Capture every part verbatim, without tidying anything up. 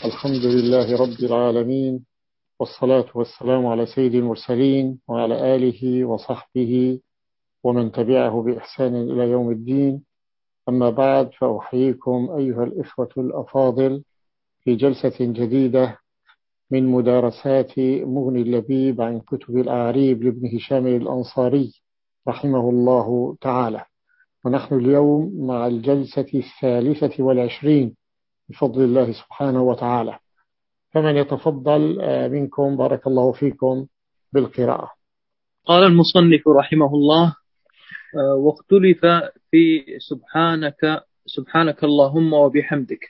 الحمد لله رب العالمين، والصلاة والسلام على سيد المرسلين وعلى آله وصحبه ومن تبعه بإحسان إلى يوم الدين. أما بعد، فأحييكم أيها الإخوة الأفاضل في جلسة جديدة من مدارسات مغني اللبيب عن كتب الأعريب لابن هشام الأنصاري رحمه الله تعالى. ونحن اليوم مع الجلسة الثالثة والعشرين بفضل الله سبحانه وتعالى، فمن يتفضل منكم بارك الله فيكم بالقراءة. قال المصنف رحمه الله: واختلف في سبحانك سبحانك اللهم وبحمدك،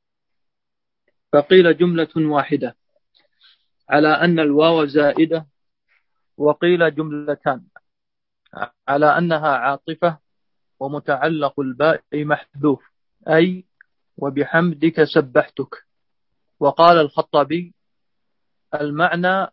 فقيل جملة واحدة على أن الواو زائدة، وقيل جملتان على أنها عاطفة ومتعلق الباء محذوف، أي وبحمدك سبحتك. وقال الخطابي: المعنى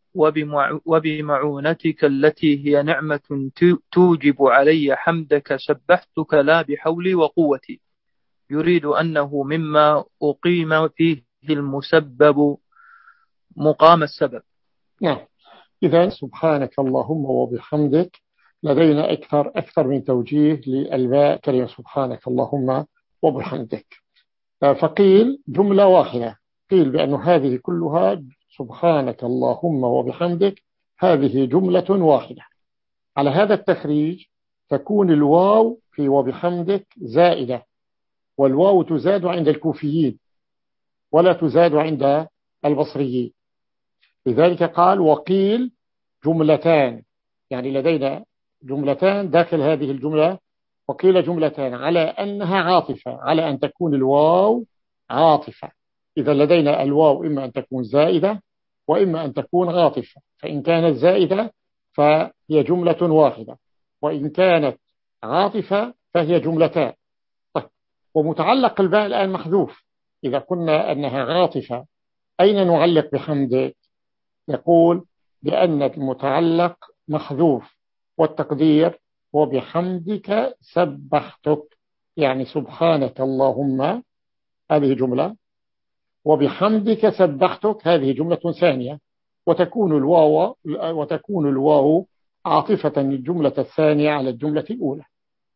وبمعونتك التي هي نعمة توجب علي حمدك سبحتك لا بحولي وقوتي، يريد أنه مما أقيم فيه المسبب مقام السبب. نعم، إذا سبحانك اللهم وبحمدك لدينا أكثر أكثر من توجيه للباء كلمة سبحانك اللهم وبحمدك. فقيل جملة واحدة، قيل بأن هذه كلها سبحانك اللهم وبحمدك هذه جملة واحدة. على هذا التخريج تكون الواو في وبحمدك زائدة، والواو تزاد عند الكوفيين ولا تزاد عند البصريين، لذلك قال وقيل جملتان، يعني لدينا جملتان داخل هذه الجملة، وقيل جملتان على أنها عاطفة، على أن تكون الواو عاطفة. إذا لدينا الواو إما أن تكون زائدة وإما أن تكون عاطفة، فإن كانت زائدة فهي جملة واحدة، وإن كانت عاطفة فهي جملتان. طيب، ومتعلق الباء الآن محذوف، إذا قلنا أنها عاطفة أين نعلق بحمدك؟ يقول بأن المتعلق محذوف، والتقدير وبحمدك سبحتك، يعني سبحانك اللهم هذه جملة، وبحمدك سبحتك هذه جملة ثانية، وتكون الواو وتكون الواو عاطفة الجملة الثانية على الجملة الأولى.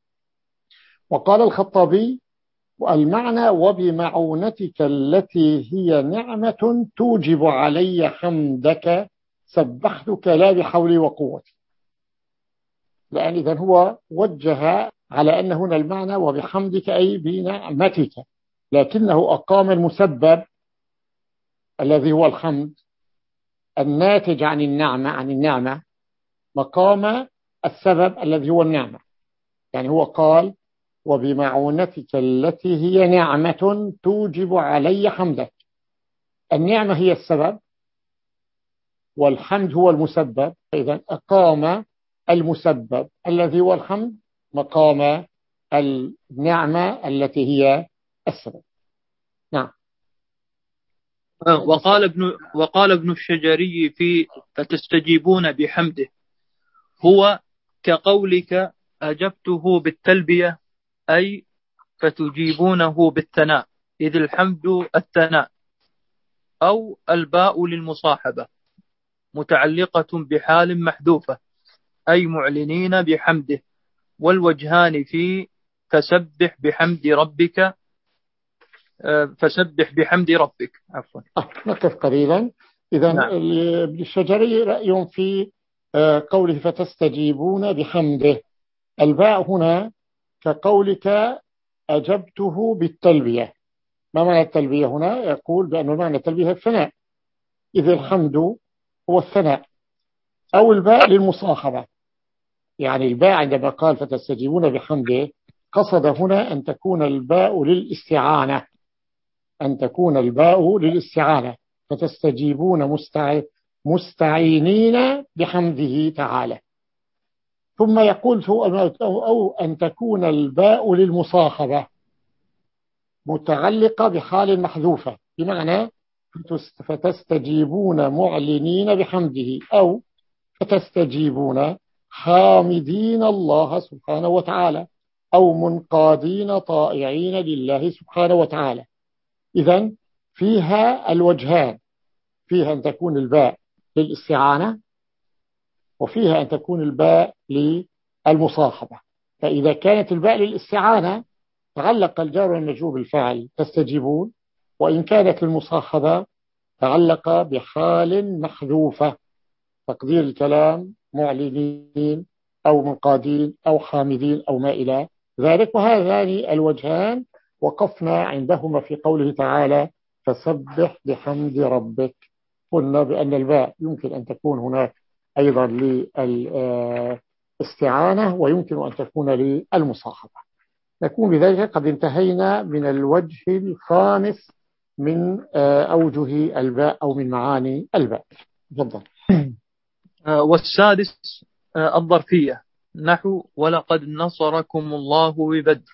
وقال الخطابي: والمعنى وبمعونتك التي هي نعمة توجب علي حمدك سبحتك لا بحولي وقوتي. لأن إذن هو وجه على أن هنا المعنى وبحمدك أي بنعمتك، لكنه أقام المسبب الذي هو الحمد الناتج عن النعمة عن النعمة مقام السبب الذي هو النعمة. يعني هو قال وبمعونتك التي هي نعمة توجب علي حمدك، النعمة هي السبب والحمد هو المسبب، فإذا أقام المسبب الذي هو الحمد مقام النعمة التي هي السبب. نعم. وقال ابن وقال ابن الشجري في فتستجيبون بحمده: هو كقولك أجبته بالتلبية، أي فتجيبونه بالثناء، إذ الحمد الثناء، أو الباء للمصاحبة متعلقة بحال محذوفة، أي معلنين بحمده. والوجهان في فسبح بحمد ربك فسبح بحمد ربك عفوا. نقف قليلا. إذا نعم. ابن الشجري رأي في قوله فتستجيبون بحمده، الباء هنا كقولك أجبته بالتلبية. ما معنى التلبية هنا؟ يقول بأن معنى التلبية الثناء، إذ الحمد هو الثناء، أو الباء للمصاحبة. يعني الباء عندما قال فتستجيبون بحمده قصد هنا أن تكون الباء للاستعانة، أن تكون الباء للاستعانة، فتستجيبون مستع... مستعينين بحمده تعالى. ثم يقول أو أن تكون الباء للمصاحبة متعلقة بحال محذوفة، بمعنى فتستجيبون معلنين بحمده، أو فتستجيبون حامدين الله سبحانه وتعالى، أو منقادين طائعين لله سبحانه وتعالى. إذن فيها الوجهان، فيها أن تكون الباء للاستعانة، وفيها أن تكون الباء للمصاحبة. فإذا كانت الباء للاستعانة تعلق الجار والمجرور بالفعل تستجيبون، وإن كانت للمصاحبة تعلق بحال محذوفة، تقدير الكلام معلنين أو منقادين أو حامدين أو ما إلى ذلك. وهذان الوجهان وقفنا عندهما في قوله تعالى فسبح بحمد ربك. قلنا بأن الباء يمكن أن تكون هناك أيضا للاستعانة ويمكن أن تكون للمصاحبة. نكون بذلك قد انتهينا من الوجه الخامس من أوجه الباء أو من معاني الباء. تفضل. والسادس الظرفية، نحو ولقد نصركم الله ببدر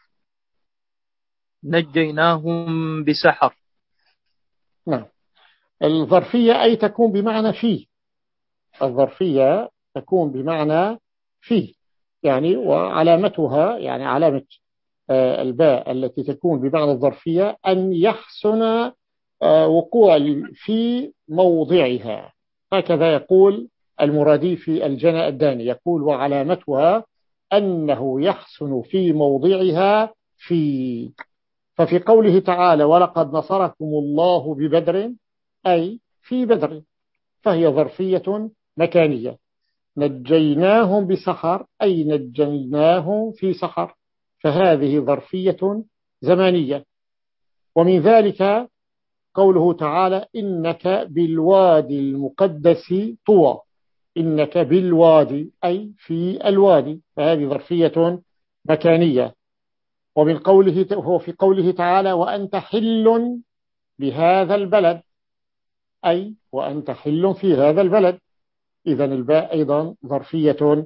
نجيناهم بسحر. نعم. الظرفية أي تكون بمعنى في، الظرفية تكون بمعنى في يعني، وعلامتها يعني علامة الباء التي تكون بمعنى الظرفية أن يحسن وقوع في موضعها. هكذا يقول المرادي في الجناء الداني، يقول وعلامتها أنه يحسن في موضعها في. ففي قوله تعالى ولقد نصركم الله ببدر أي في بدر، فهي ظرفية مكانية. نجيناهم بسحر أي نجيناهم في سحر، فهذه ظرفية زمانية. ومن ذلك قوله تعالى إنك بالوادي المقدس طوى، إنك بالوادي أي في الوادي، فهذه ظرفية مكانية. ومن قوله هو في قوله تعالى وأنت حل بهذا البلد أي وأنت حل في هذا البلد، إذن الباء أيضا ظرفية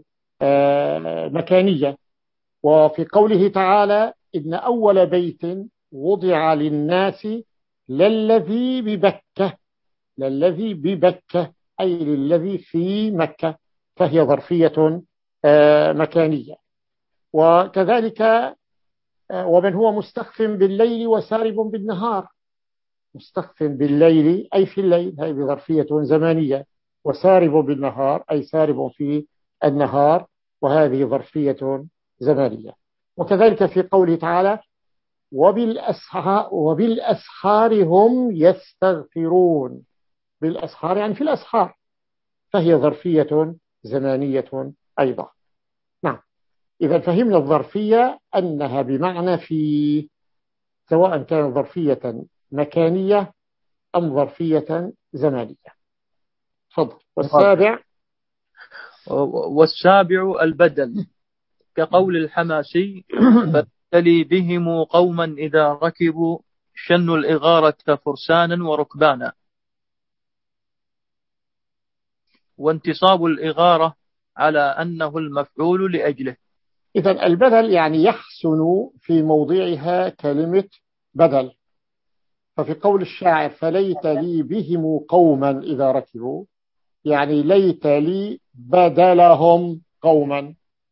مكانية. وفي قوله تعالى إن أول بيت وضع للناس للذي ببكة، للذي ببكة أي للذي في مكة، فهي ظرفية مكانية. وكذلك ومن هو مستخف بالليل وسارب بالنهار، مستخف بالليل أي في الليل، هذه ظرفية زمانية، وسارب بالنهار أي سارب في النهار، وهذه ظرفية زمانية. وكذلك في قوله تعالى وبالأسحار, وبالأسحار هم يستغفرون، بالأسحار يعني في الأسحار، فهي ظرفية زمانية أيضا. نعم. إذا فهمنا الظرفية أنها بمعنى في، سواء كانت ظرفية مكانية أم ظرفية زمانية. تفضل. والسابع والسابع البدل، كقول الحماسي فابتلي بهم قوما إذا ركبوا شنوا الإغارة فرسانا وركبانا. وانتصاب الإغارة على أنه المفعول لأجله. إذن البدل يعني يحسن في موضعها كلمة بدل. ففي قول الشاعر فليت لي بهم قوما إذا ركبوا، يعني ليت لي بدلهم قوما،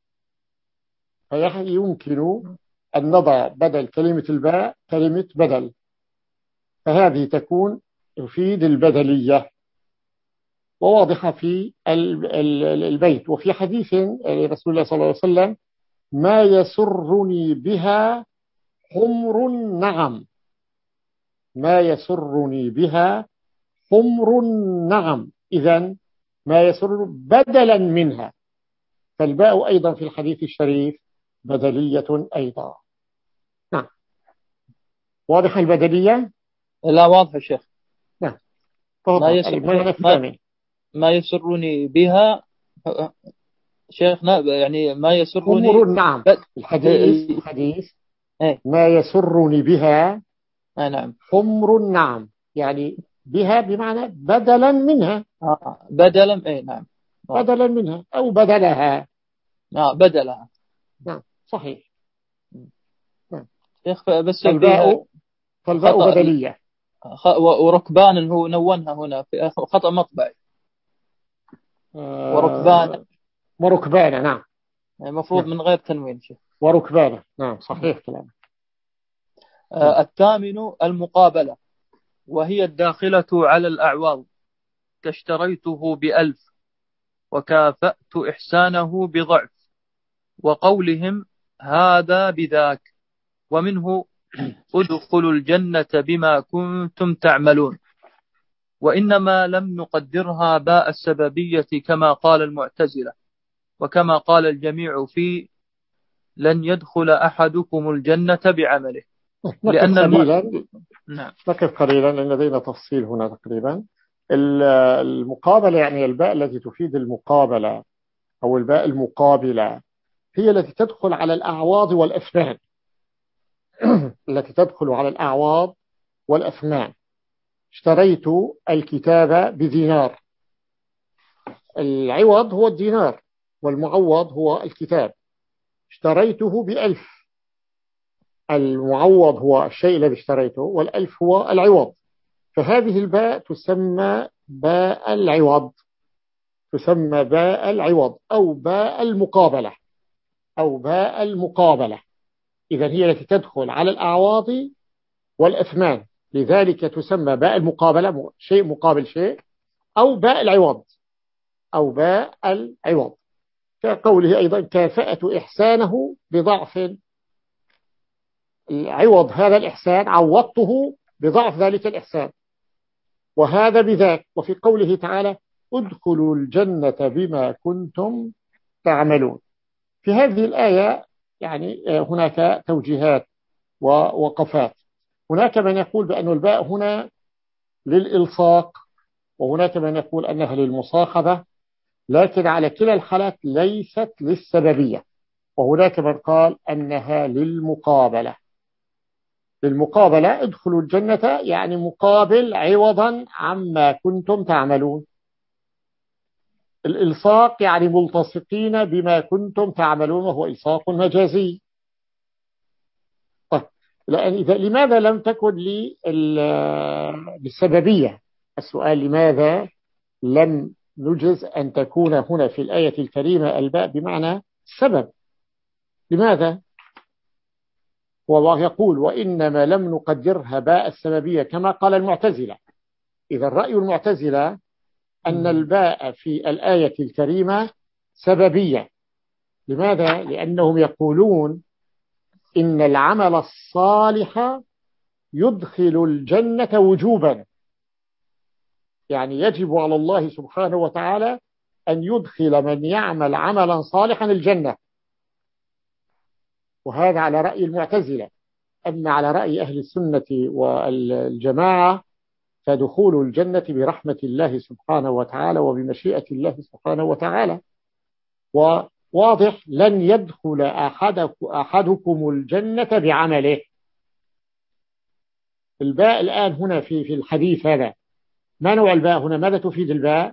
فيمكن أن نضع بدل كلمة الباء كلمة بدل، فهذه تكون تفيد البدلية، وواضحة في البيت. وفي حديث رسول الله صلى الله عليه وسلم ما يسرني بها حمر النعم، ما يسرني بها حمر النعم، إذن ما يسر بدلا منها، فالباء أيضا في الحديث الشريف بدلية أيضا. نعم. واضح البدلية؟ لا واضح الشيخ. نعم. ما, يسر... ما... ما يسرني بها شيخنا يعني ما يسرني حمر النعم ب... الحديث الحديث ايه؟ ما يسرني بها آه نعم. حمر النعم يعني بها بمعنى بدلا منها. آه بدلا ايه نعم. آه. بدلا منها أو بدلها. آه بدلها. نعم صحيح. نعم. شيخ بس فالباء فالباء بدلية. خ... وركبان هو نونها هنا في خطأ مطبعي. آه وركبان وركبان نعم المفروض نعم. من غير تنوين شيخ. وركبان نعم صحيح كلامك. آه الثامن المقابلة، وهي الداخلة على الأعواض، كاشتريته بألف وكافأت إحسانه بضعف، وقولهم هذا بذاك. ومنه ادخلوا الجنة بما كنتم تعملون. وإنما لم نقدرها باء السببية كما قال المعتزلة، وكما قال الجميع في لن يدخل أحدكم الجنة بعمله. نقف لأن الم... قليلا. نعم. نقف قليلا لأن لدينا تفصيل هنا تقريبا. المقابلة يعني الباء التي تفيد المقابلة أو الباء المقابلة هي التي تدخل على الأعواض والأثمان. التي تدخل على الأعواض والأثمان. اشتريت الكتاب بدينار، العوض هو الدينار والمعوض هو الكتاب. اشتريته بألف، المعوض هو الشيء الذي اشتريته والألف هو العوض. فهذه الباء تسمى باء العوض، تسمى باء العوض أو باء المقابلة أو باء المقابلة. إذن هي التي تدخل على الأعواض والأثمان، لذلك تسمى باء المقابلة، شيء مقابل شيء، أو باء العوض أو باء العوض. كقوله أيضا كافأت إحسانه بضعف، العوض هذا الإحسان عوضته بضعف ذلك الإحسان، وهذا بذاك. وفي قوله تعالى ادخلوا الجنة بما كنتم تعملون. في هذه الآية يعني هناك توجيهات ووقفات. هناك من يقول بأن الباء هنا للإلصاق، وهناك من يقول أنها للمصاحبة، لكن على كلا الحالات ليست للسببية. وهناك من قال أنها للمقابلة. للمقابلة ادخلوا الجنة يعني مقابل عوضا عما كنتم تعملون. الإلصاق يعني ملتصقين بما كنتم تعملون، وهو إلصاق مجازي. طيب لأن إذا لماذا لم تكن للسببية؟ السؤال لماذا لم نجز أن تكون هنا في الآية الكريمة الباء بمعنى سبب؟ لماذا؟ والله يقول وإنما لم نقدرها باء السببية كما قال المعتزلة. إذا الرأي المعتزلة أن الباء في الآية الكريمة سببية. لماذا؟ لأنهم يقولون إن العمل الصالح يدخل الجنة وجوبا، يعني يجب على الله سبحانه وتعالى أن يدخل من يعمل عملا صالحا الجنة، وهذا على رأي المعتزلة. أما على رأي أهل السنة والجماعة فدخول الجنة برحمة الله سبحانه وتعالى وبمشيئة الله سبحانه وتعالى. وواضح لن يدخل أحدكم الجنة بعمله. الباء الآن هنا في في الحديث هذا ما نوع الباء هنا؟ ماذا تفيد الباء؟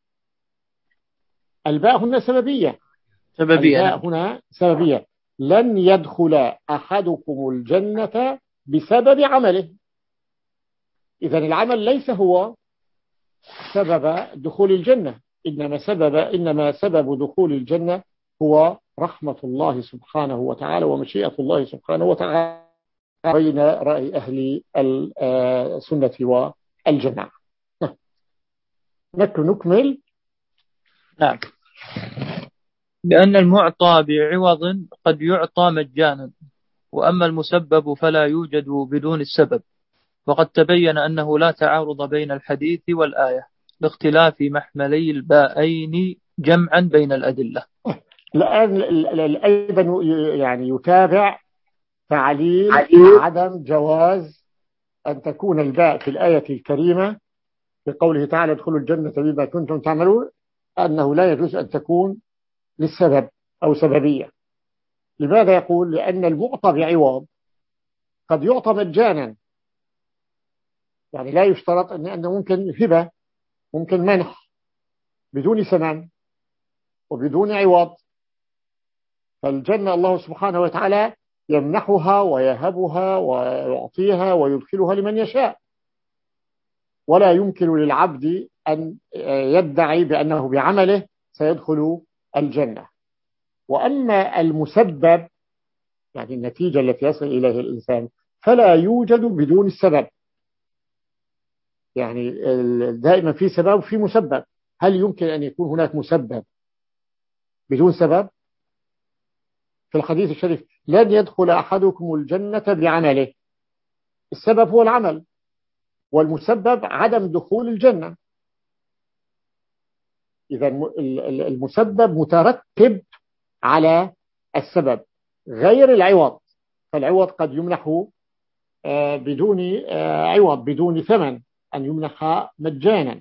الباء هنا سببية. سببية. الباء هنا سببية. لن يدخل أحدكم الجنة بسبب عمله. إذن العمل ليس هو سبب دخول الجنة، إنما سبب إنما سبب دخول الجنة هو رحمة الله سبحانه وتعالى ومشيئة الله سبحانه وتعالى، بين رأي أهل السنة والجماعة. نكمل. نعم. لأن المعطى بعوض قد يعطى مجانا، وأما المسبب فلا يوجد بدون السبب. وقد تبين أنه لا تعارض بين الحديث والآية باختلاف محملي الباءين جمعا بين الأدلة. الآن أيضا يعني يتابع تعليل عدم جواز أن تكون الباء في الآية الكريمة بقوله تعالى ادخلوا الجنة بما كنتم تعملون، أنه لا يجوز أن تكون للسبب أو سببية. لماذا يقول؟ لأن المعطى بعوض قد يعطى مجانا، يعني لا يشترط أن أنه ممكن هبة، ممكن منح بدون ثمن وبدون عوض. فالجنة الله سبحانه وتعالى يمنحها ويهبها ويعطيها ويدخلها لمن يشاء، ولا يمكن للعبد أن يدعي بأنه بعمله سيدخل الجنة. وأما المسبب يعني النتيجة التي يصل إليها الإنسان فلا يوجد بدون السبب. يعني دائما في سبب وفي مسبب. هل يمكن أن يكون هناك مسبب بدون سبب؟ في الحديث الشريف لن يدخل أحدكم الجنة بعمله، السبب هو العمل والمسبب عدم دخول الجنة. إذا المسبب مترتب على السبب غير العوض، فالعوض قد يمنح بدون عوض بدون ثمن، أن يمنح مجانا.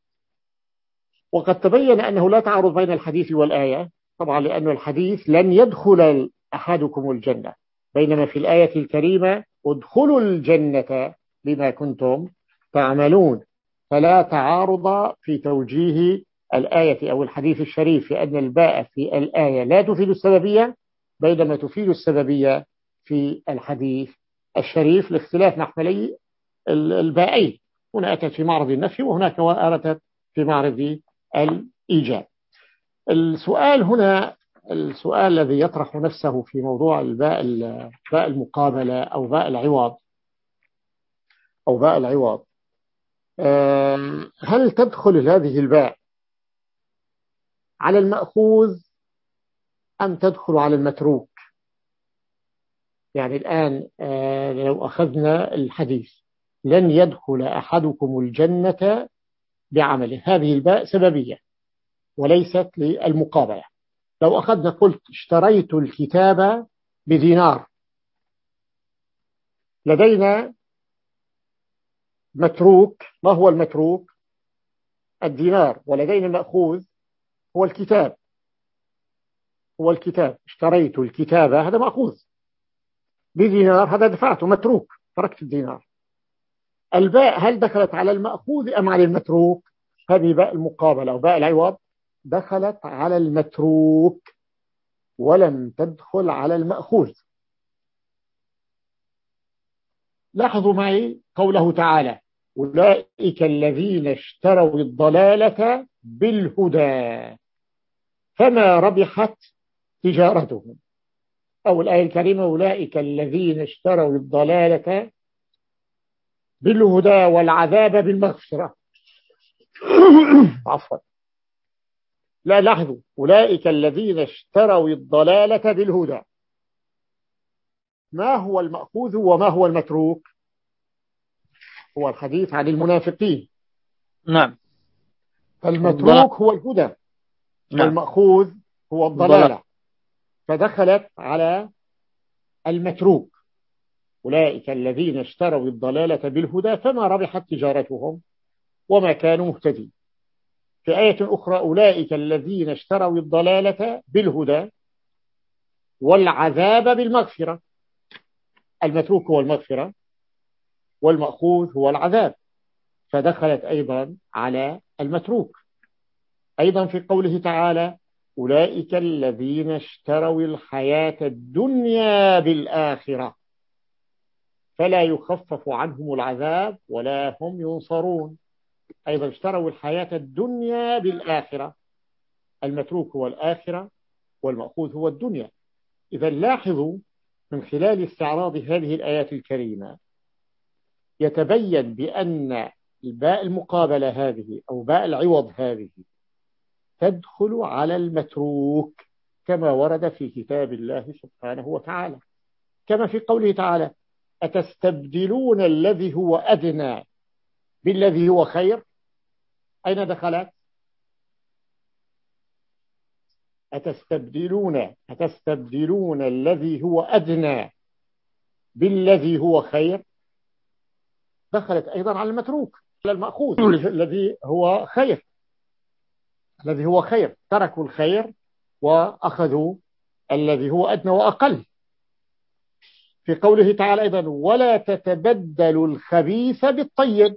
وقد تبين أنه لا تعارض بين الحديث والآية، طبعا لأن الحديث لن يدخل أحدكم الجنة، بينما في الآية الكريمة ادخلوا الجنة بما كنتم تعملون. فلا تعارض في توجيه الآية أو الحديث الشريف في أن الباء في الآية لا تفيد السببية، بينما تفيد السببية في الحديث الشريف، لاختلاف محملي البائين. هنا أتت في معرض النفي وهناك أتت في معرض الإيجاب. السؤال هنا، السؤال الذي يطرح نفسه في موضوع الباء باء المقابلة أو باء العوض أو باء العوض، هل تدخل هذه الباء على المأخوذ أم تدخل على المتروك؟ يعني الآن لو أخذنا الحديث لن يدخل أحدكم الجنة بعمله، هذه الباء سببية وليست للمقابلة. لو أخذنا قلت اشتريت الكتاب بدينار، لدينا متروك، ما هو المتروك؟ الدينار، ولدينا المأخوذ هو الكتاب، هو الكتاب. اشتريت الكتاب هذا مأخوذ، بدينار هذا دفعته، متروك، تركت الدينار. الباء هل دخلت على المأخوذ أم على المتروك؟ هذه باء المقابلة أو باء العوض دخلت على المتروك ولم تدخل على المأخوذ. لاحظوا معي قوله تعالى أولئك الذين اشتروا الضلالة بالهدى فما ربحت تجارتهم، أو الآية الكريمة أولئك الذين اشتروا الضلالة بالهدى والعذاب بالمغفرة. عفوا، لا لاحظوا أولئك الذين اشتروا الضلالة بالهدى، ما هو المأخوذ وما هو المتروك؟ هو الحديث عن المنافقين. نعم. فالمتروك هو الهدى، نعم. والمأخوذ هو الضلالة، فدخلت على المتروك. أولئك الذين اشتروا الضلالة بالهدى فما ربحت تجارتهم وما كانوا مهتدين. في آية أخرى أولئك الذين اشتروا الضلالة بالهدى والعذاب بالمغفرة. المتروك هو المغفرة والمأخوذ هو العذاب، فدخلت أيضا على المتروك. أيضا في قوله تعالى أولئك الذين اشتروا الحياة الدنيا بالآخرة فلا يخفف عنهم العذاب ولا هم ينصرون. أيضا اشتروا الحياة الدنيا بالآخرة، المتروك هو الآخرة والمأخوذ هو الدنيا. إذا لاحظوا من خلال استعراض هذه الآيات الكريمة يتبين بأن الباء المقابلة هذه أو باء العوض هذه تدخل على المتروك كما ورد في كتاب الله سبحانه وتعالى، كما في قوله تعالى أتستبدلون الذي هو أدنى بالذي هو خير. أين دخلت؟ أتستبدلون أتستبدلون الذي هو أدنى بالذي هو خير، دخلت أيضا على المتروك، على المأخوذ الذي هو خير، الذي هو خير، تركوا الخير وأخذوا الذي هو أدنى وأقل. في قوله تعالى أيضا ولا تتبدلوا الخبيث بالطيب،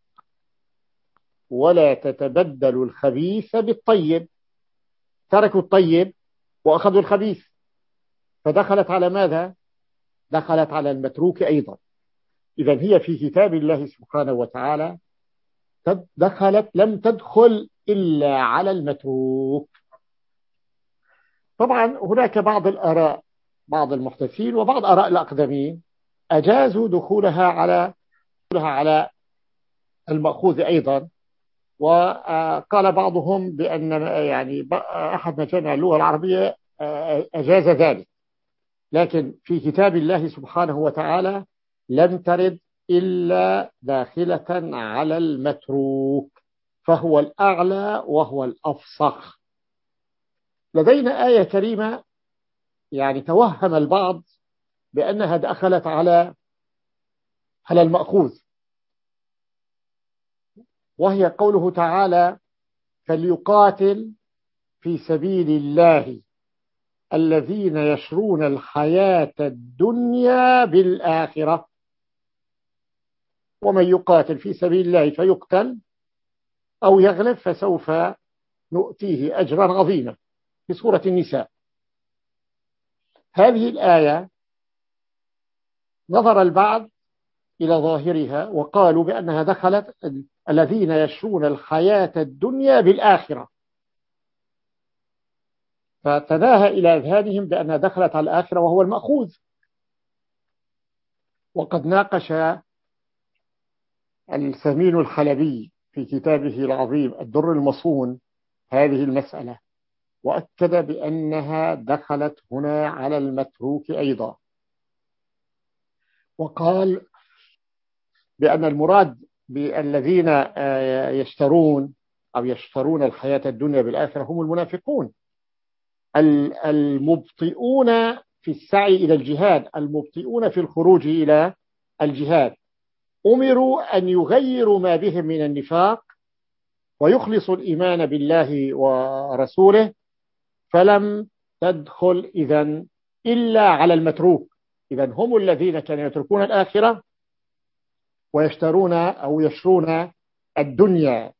ولا تتبدلوا الخبيث بالطيب، تركوا الطيب وأخذوا الخبيث، فدخلت على ماذا؟ دخلت على المتروك أيضا. إذن هي في كتاب الله سبحانه وتعالى دخلت، لم تدخل إلا على المتروك. طبعا هناك بعض الآراء، بعض المحدثين وبعض آراء الأقدمين أجازوا دخولها على دخولها على المأخوذ أيضا. وقال بعضهم بأن يعني أحد مجامع اللغة العربية أجاز ذلك، لكن في كتاب الله سبحانه وتعالى لم ترد إلا داخلة على المتروك، فهو الأعلى وهو الأفصح. لدينا آية كريمة يعني توهم البعض بأنها دخلت على على المأخوذ، وهي قوله تعالى: فليقاتل في سبيل الله الذين يشرون الحياة الدنيا بالآخرة، ومن يقاتل في سبيل الله فيقتل أو يغلب فسوف نؤتيه أجرا عظيما، في سورة النساء. هذه الآية نظر البعض إلى ظاهرها وقالوا بأنها دخلت الذين يشرون الحياة الدنيا بالآخرة، فتناهى إلى أذهانهم بأنها دخلت على الآخرة وهو المأخوذ. وقد ناقش الثمين الحلبي في كتابه العظيم الدر المصون هذه المسألة، وأكد بأنها دخلت هنا على المتروك أيضا، وقال بأن المراد بالذين يشترون أو يشترون الحياة الدنيا بالآخرة هم المنافقون المبطئون في السعي إلى الجهاد، المبطئون في الخروج إلى الجهاد، أمروا أن يغيروا ما بهم من النفاق ويخلصوا الإيمان بالله ورسوله، فلم تدخل إذن إلا على المتروك. إذن هم الذين كانوا يتركون الآخرة ويشترون أو يشرون الدنيا.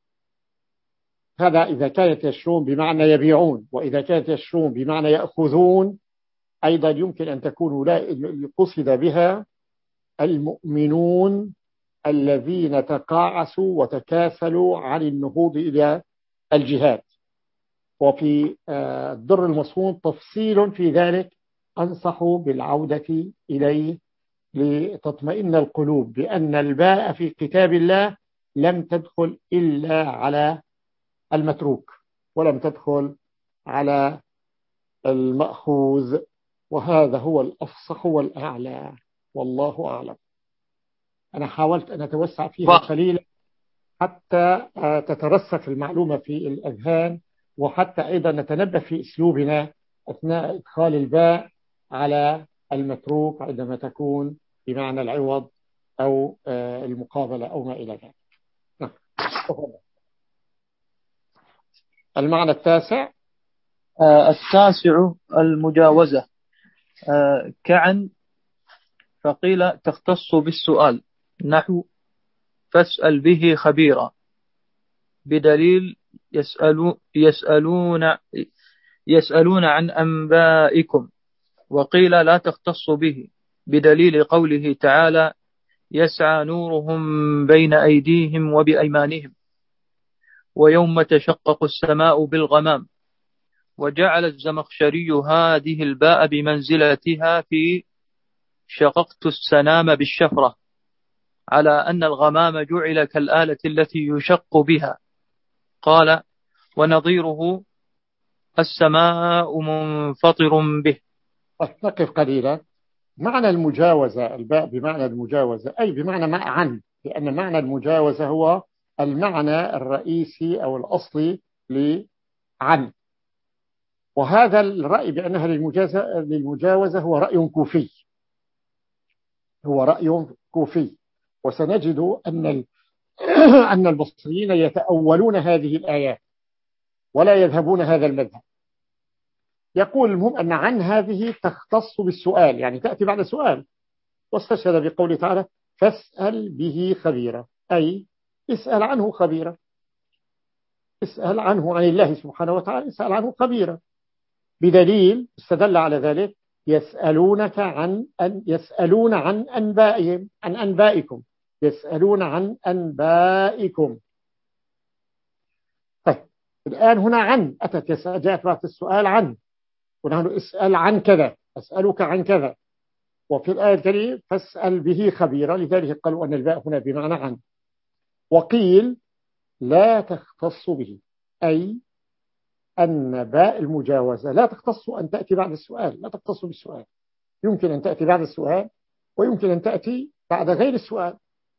هذا إذا كانت يشرون بمعنى يبيعون، وإذا كانت يشرون بمعنى يأخذون أيضا يمكن أن تكون لا قصد بها المؤمنون الذين تقاعسوا وتكاسلوا عن النهوض إلى الجهاد. وفي الدر المصون تفصيل في ذلك أنصح بالعودة إليه لتطمئن القلوب بأن الباء في كتاب الله لم تدخل إلا على المتروك ولم تدخل على المأخوذ، وهذا هو الأفصح والأعلى، والله أعلم. أنا حاولت أن أتوسع فيها قليلا حتى تترسخ المعلومة في الأذهان، وحتى أيضا نتنبه في أسلوبنا أثناء إدخال الباء على المتروك عندما تكون بمعنى العوض أو المقابلة أو ما إلى ذلك. المعنى التاسع آه التاسع المجاوزة، آه كعن فقيل تختص بالسؤال، نحو فاسأل به خبيرا، بدليل يسألو يسألون يسألون عن أنبائكم. وقيل لا تختص به، بدليل قوله تعالى يسعى نورهم بين أيديهم وبأيمانهم، ويوم تشقق السماء بالغمام. وجعل الزمخشري هذه الباء بمنزلتها في شققت السنام بالشفرة، على أن الغمام جعل كالآلة التي يشق بها. قال ونظيره السماء منفطر به. أستقف قليلا. معنى المجاوزة، الباء بمعنى المجاوزة أي بمعنى ما عن، لأن معنى المجاوزة هو المعنى الرئيسي أو الأصلي لعن، وهذا الرأي بأنها للمجاوزة هو رأي كوفي، هو رأي كوفي. وسنجد أن أن البصريين يتأولون هذه الآيات ولا يذهبون هذا المذهب. يقول المهم أن عن هذه تختص بالسؤال، يعني تأتي بعد سؤال، واستشهد بقوله تعالى فاسأل به خبيرا، أي اسأل عنه خبيرا، اسأل عنه عن الله سبحانه وتعالى، اسأل عنه خبيرا. بدليل استدل على ذلك يسألونك عن أن يسألون عن أنبائهم عن أنبائكم يسألون عن أنبائكم. طيب الآن هنا عن أتت جاءت بعد السؤال عن، ونحن اسأل عن كذا، أسألك عن كذا. وفي الآية الكريمة فاسأل به خبيرا، لذلك قالوا أن الباء هنا بمعنى عن. وقيل لا تختص به، أي أن باء المجاوزة لا تختص أن تأتي بعد السؤال، لا تختص بالسؤال، يمكن أن تأتي بعد السؤال ويمكن أن تأتي بعد غير السؤال.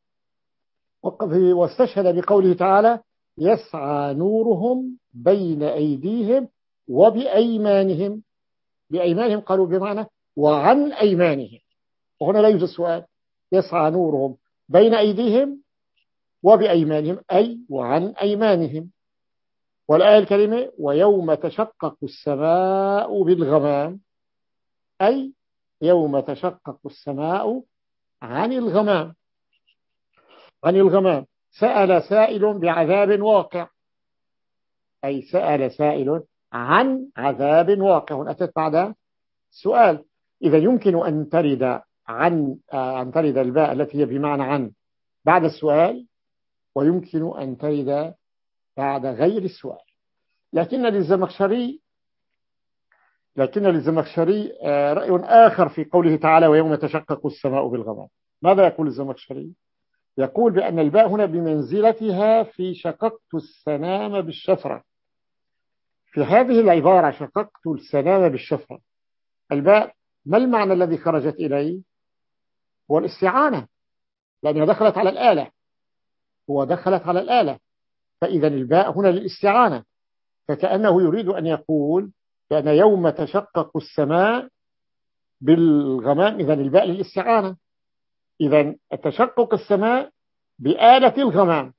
واستشهد بقوله تعالى يسعى نورهم بين أيديهم وبأيمانهم. بأيمانهم قالوا بمعنى وعن أيمانهم، وهنا لا يوجد سؤال. يسعى نورهم بين أيديهم وبأيمانهم أي وعن أيمانهم. والآية الكريمة ويوم تشقق السماء بالغمام، أي يوم تشقق السماء عن الغمام، عن الغمام. سأل سائل بعذاب واقع، أي سأل سائل عن عذاب واقع، أتت بعد سؤال. إذا يمكن أن ترد عن أن ترد الباء التي هي بمعنى عن بعد السؤال، ويمكن أن ترد بعد غير السؤال. لكن للزمخشري لكن للزمخشري رأي آخر في قوله تعالى ويوم تشقق السماء بالغمام. ماذا يقول الزمخشري؟ يقول بأن الباء هنا بمنزلتها في شققت السنام بالشفرة. في هذه العبارة شققت السنام بالشفرة، الباء ما المعنى الذي خرجت إليه؟ هو الاستعانة، لأنها دخلت على الآلة، هو دخلت على الآلة، فإذا الباء هنا للاستعانة. فكأنه يريد أن يقول بأن يوم تشقق السماء بالغمام، إذا الباء للاستعانة، إذا تشقق السماء بآلة الغمام.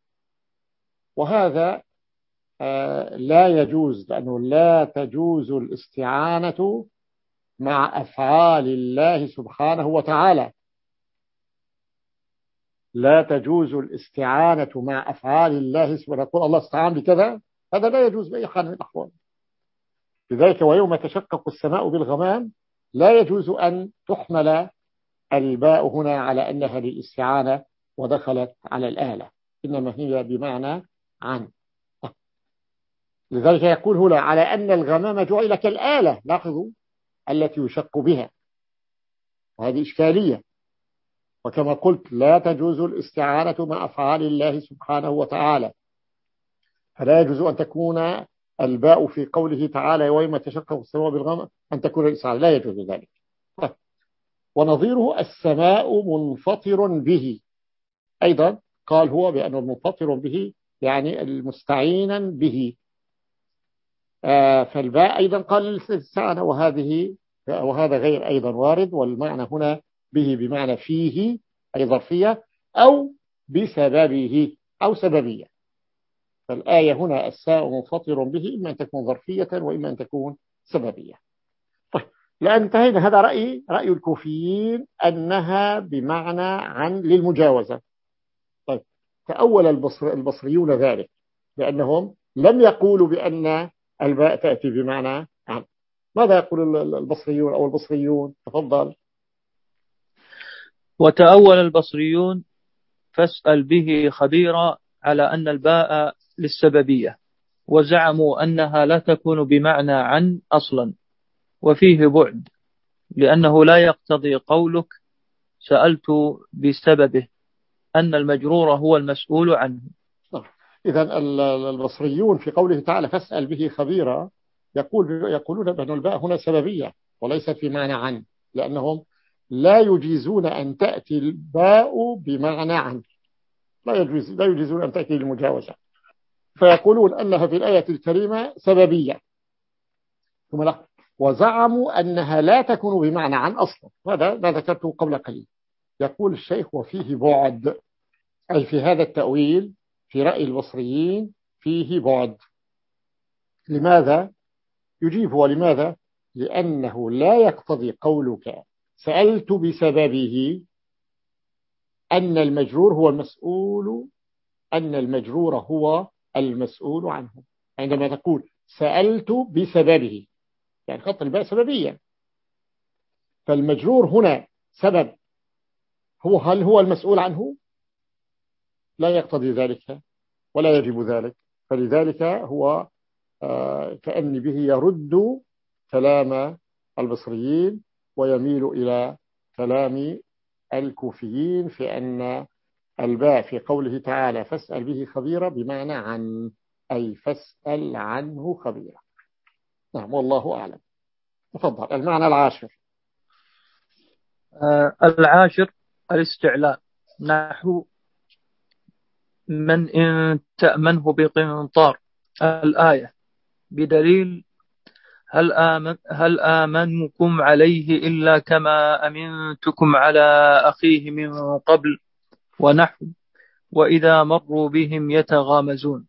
وهذا آه لا يجوز، لأنه لا تجوز الاستعانة مع أفعال الله سبحانه وتعالى. لا تجوز الاستعانة مع أفعال الله سبحانه وتعالى. الله استعان بكذا، هذا لا يجوز بأي حال من الأحوال. لذلك ويوم تشقق السماء بالغمام لا يجوز أن تحمل الباء هنا على أنها للاستعانة ودخلت على الآلة، إنما هي بمعنى عن. لذلك يقول هنا على أن الغمام جعل كالآلة، لاحظوا، التي يشق بها، وهذه إشكالية. وكما قلت لا تجوز الاستعانة مع أفعال الله سبحانه وتعالى، فلا يجوز أن تكون الباء في قوله تعالى ويوم تشقق السماء بالغمام أن تكون الاستعانة، لا يجوز ذلك. ونظيره السماء منفطر به، أيضا قال هو بأنه منفطر به يعني المستعينا به. آه فالباء أيضا قال للاستعانة، وهذه وهذا غير أيضا وارد. والمعنى هنا به بمعنى فيه، أي ظرفية، أو بسببه أو سببية. فالآية هنا الساء منفطر به إما أن تكون ظرفية وإما أن تكون سببية. طيب، لأن انتهينا. هذا رأي رأي الكوفيين أنها بمعنى عن للمجاوزة. طيب، تأول البصر البصريون ذلك لأنهم لم يقولوا بأن الباء تأتي بمعنى عن. ماذا يقول البصريون أو البصريون؟ تفضل. وتأول البصريون فاسأل به خبيرا على أن الباء للسببية، وزعموا أنها لا تكون بمعنى عن أصلا، وفيه بعد، لأنه لا يقتضي قولك سألت بسببه أن المجرور هو المسؤول عنه. إذا البصريون في قوله تعالى فاسأل به خبيرا يقول يقولون بأن الباء هنا سببية وليست في معنى عن، لأنهم لا يجيزون أن تأتي الباء بمعنى عن، لا يجوز لا يجيزون أن تأتي للمجاوزة، فيقولون أنها في الآية الكريمة سببية. ثم لا، وزعموا أنها لا تكون بمعنى عن أصلا. هذا ما ذكرته قبل قليل. يقول الشيخ وفيه بعد، أي في هذا التأويل في رأي البصريين فيه بعد. لماذا؟ يجيب ولماذا؟ لأنه لا يقتضي قولك سألت بسببه أن المجرور هو المسؤول أن المجرور هو المسؤول عنه. عندما تقول سألت بسببه يعني خط الباء سببية، فالمجرور هنا سبب، هو هل هو المسؤول عنه؟ لا يقتضي ذلك ولا يجب ذلك. فلذلك هو آه كأن به يرد كلام البصريين ويميل إلى كلام الكوفيين في أن الباء في قوله تعالى فاسأل به خبيرا بمعنى عن، أي فاسأل عنه خبيرا. نعم والله أعلم. تفضل المعنى العاشر. آه العاشر الاستعلاء، نحو من إن تأمنه بقنطار الآية، بدليل هل آمن هل آمنكم عليه إلا كما أمنتكم على أخيه من قبل، ونحو وإذا مروا بهم يتغامزون،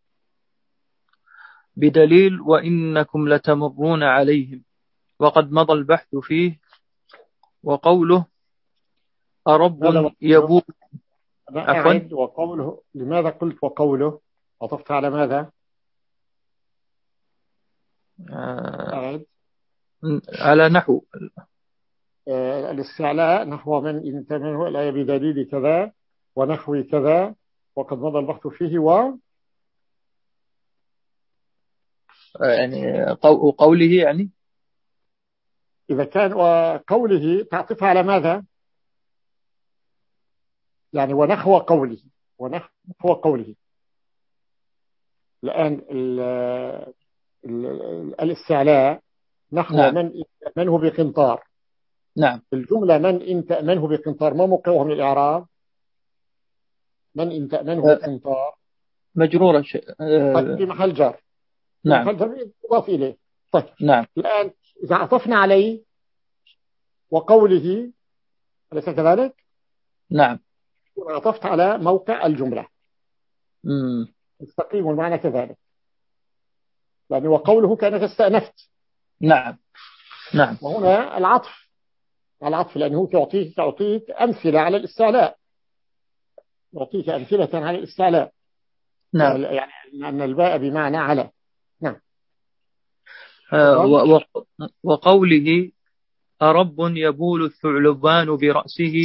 بدليل وإنكم لتمرون عليهم، وقد مضى البحث فيه. وقوله أرب يبوء. أنا عفوا، أعد وقوله. لماذا قلت وقوله؟ عطفت على ماذا؟ أعد. على نحو آه الاستعلاء نحو من إن تأمنه الآية بدليل كذا ونحو كذا وقد مضى البحث فيه. و يعني قوله، يعني إذا كان وقوله تعطف على ماذا؟ يعني ونحو قوله، ونحو قوله. الآن ال ال الاستعلاء نحو نعم من إن تأمنه بقنطار. نعم. الجملة من إن تأمنه بقنطار ما موقعها من الإعراب؟ من إن تأمنه بقنطار مجرورة شيء. طيب في محل جر، في نعم محل جر يضاف إليه. طيب نعم الآن إذا عطفنا عليه وقوله أليس كذلك؟ نعم. عطفت على موقع الجملة. مم. استقيم المعنى كذلك، لأنه وقوله كأنك استأنفت. نعم نعم. وهنا العطف، العطف لأنه تعطيك تعطيك أمثلة على الاستعلاء، يعطيك أمثلة على الاستعلاء. نعم. يعني أن الباء بمعنى على. نعم. آه وقوله أرب يبول الثعلبان برأسه،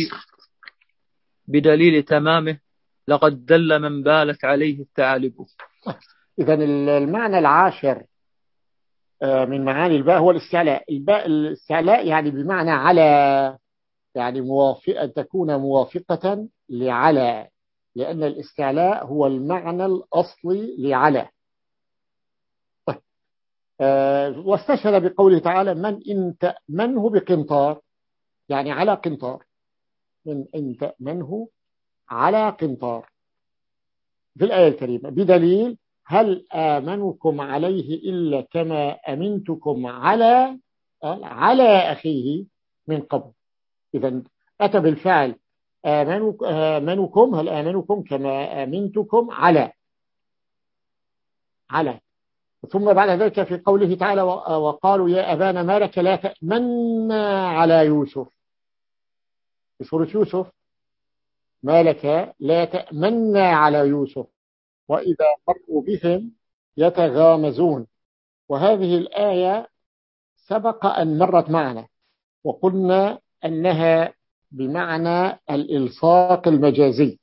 بدليل تمامه لقد دل من بالت عليه الثعالب. إذا المعنى العاشر من معاني الباء هو الاستعلاء. الباء الاستعلاء يعني بمعنى على، يعني موافقة، تكون موافقة لعلى، لأن الاستعلاء هو المعنى الأصلي لعلى. طيب. أه واستشهد بقوله تعالى من إن تأمنه بقنطار، يعني على قنطار. من إن تأمنه على قنطار في الآية الكريمة، بدليل هل آمنكم عليه إلا كما أمنتكم على على أخيه من قبل. إذا أتى بالفعل آمنك آمنكم، هل آمنكم كما آمنتكم على على ثم بعد ذلك في قوله تعالى وقالوا يا أبانا ما لك لا تأمنا على يوسف، في سورة يوسف ما لك لا تأمنا على يوسف وإذا مروا بهم يتغامزون. وهذه الآية سبق أن مرت معنا وقلنا أنها بمعنى الإلصاق المجازي،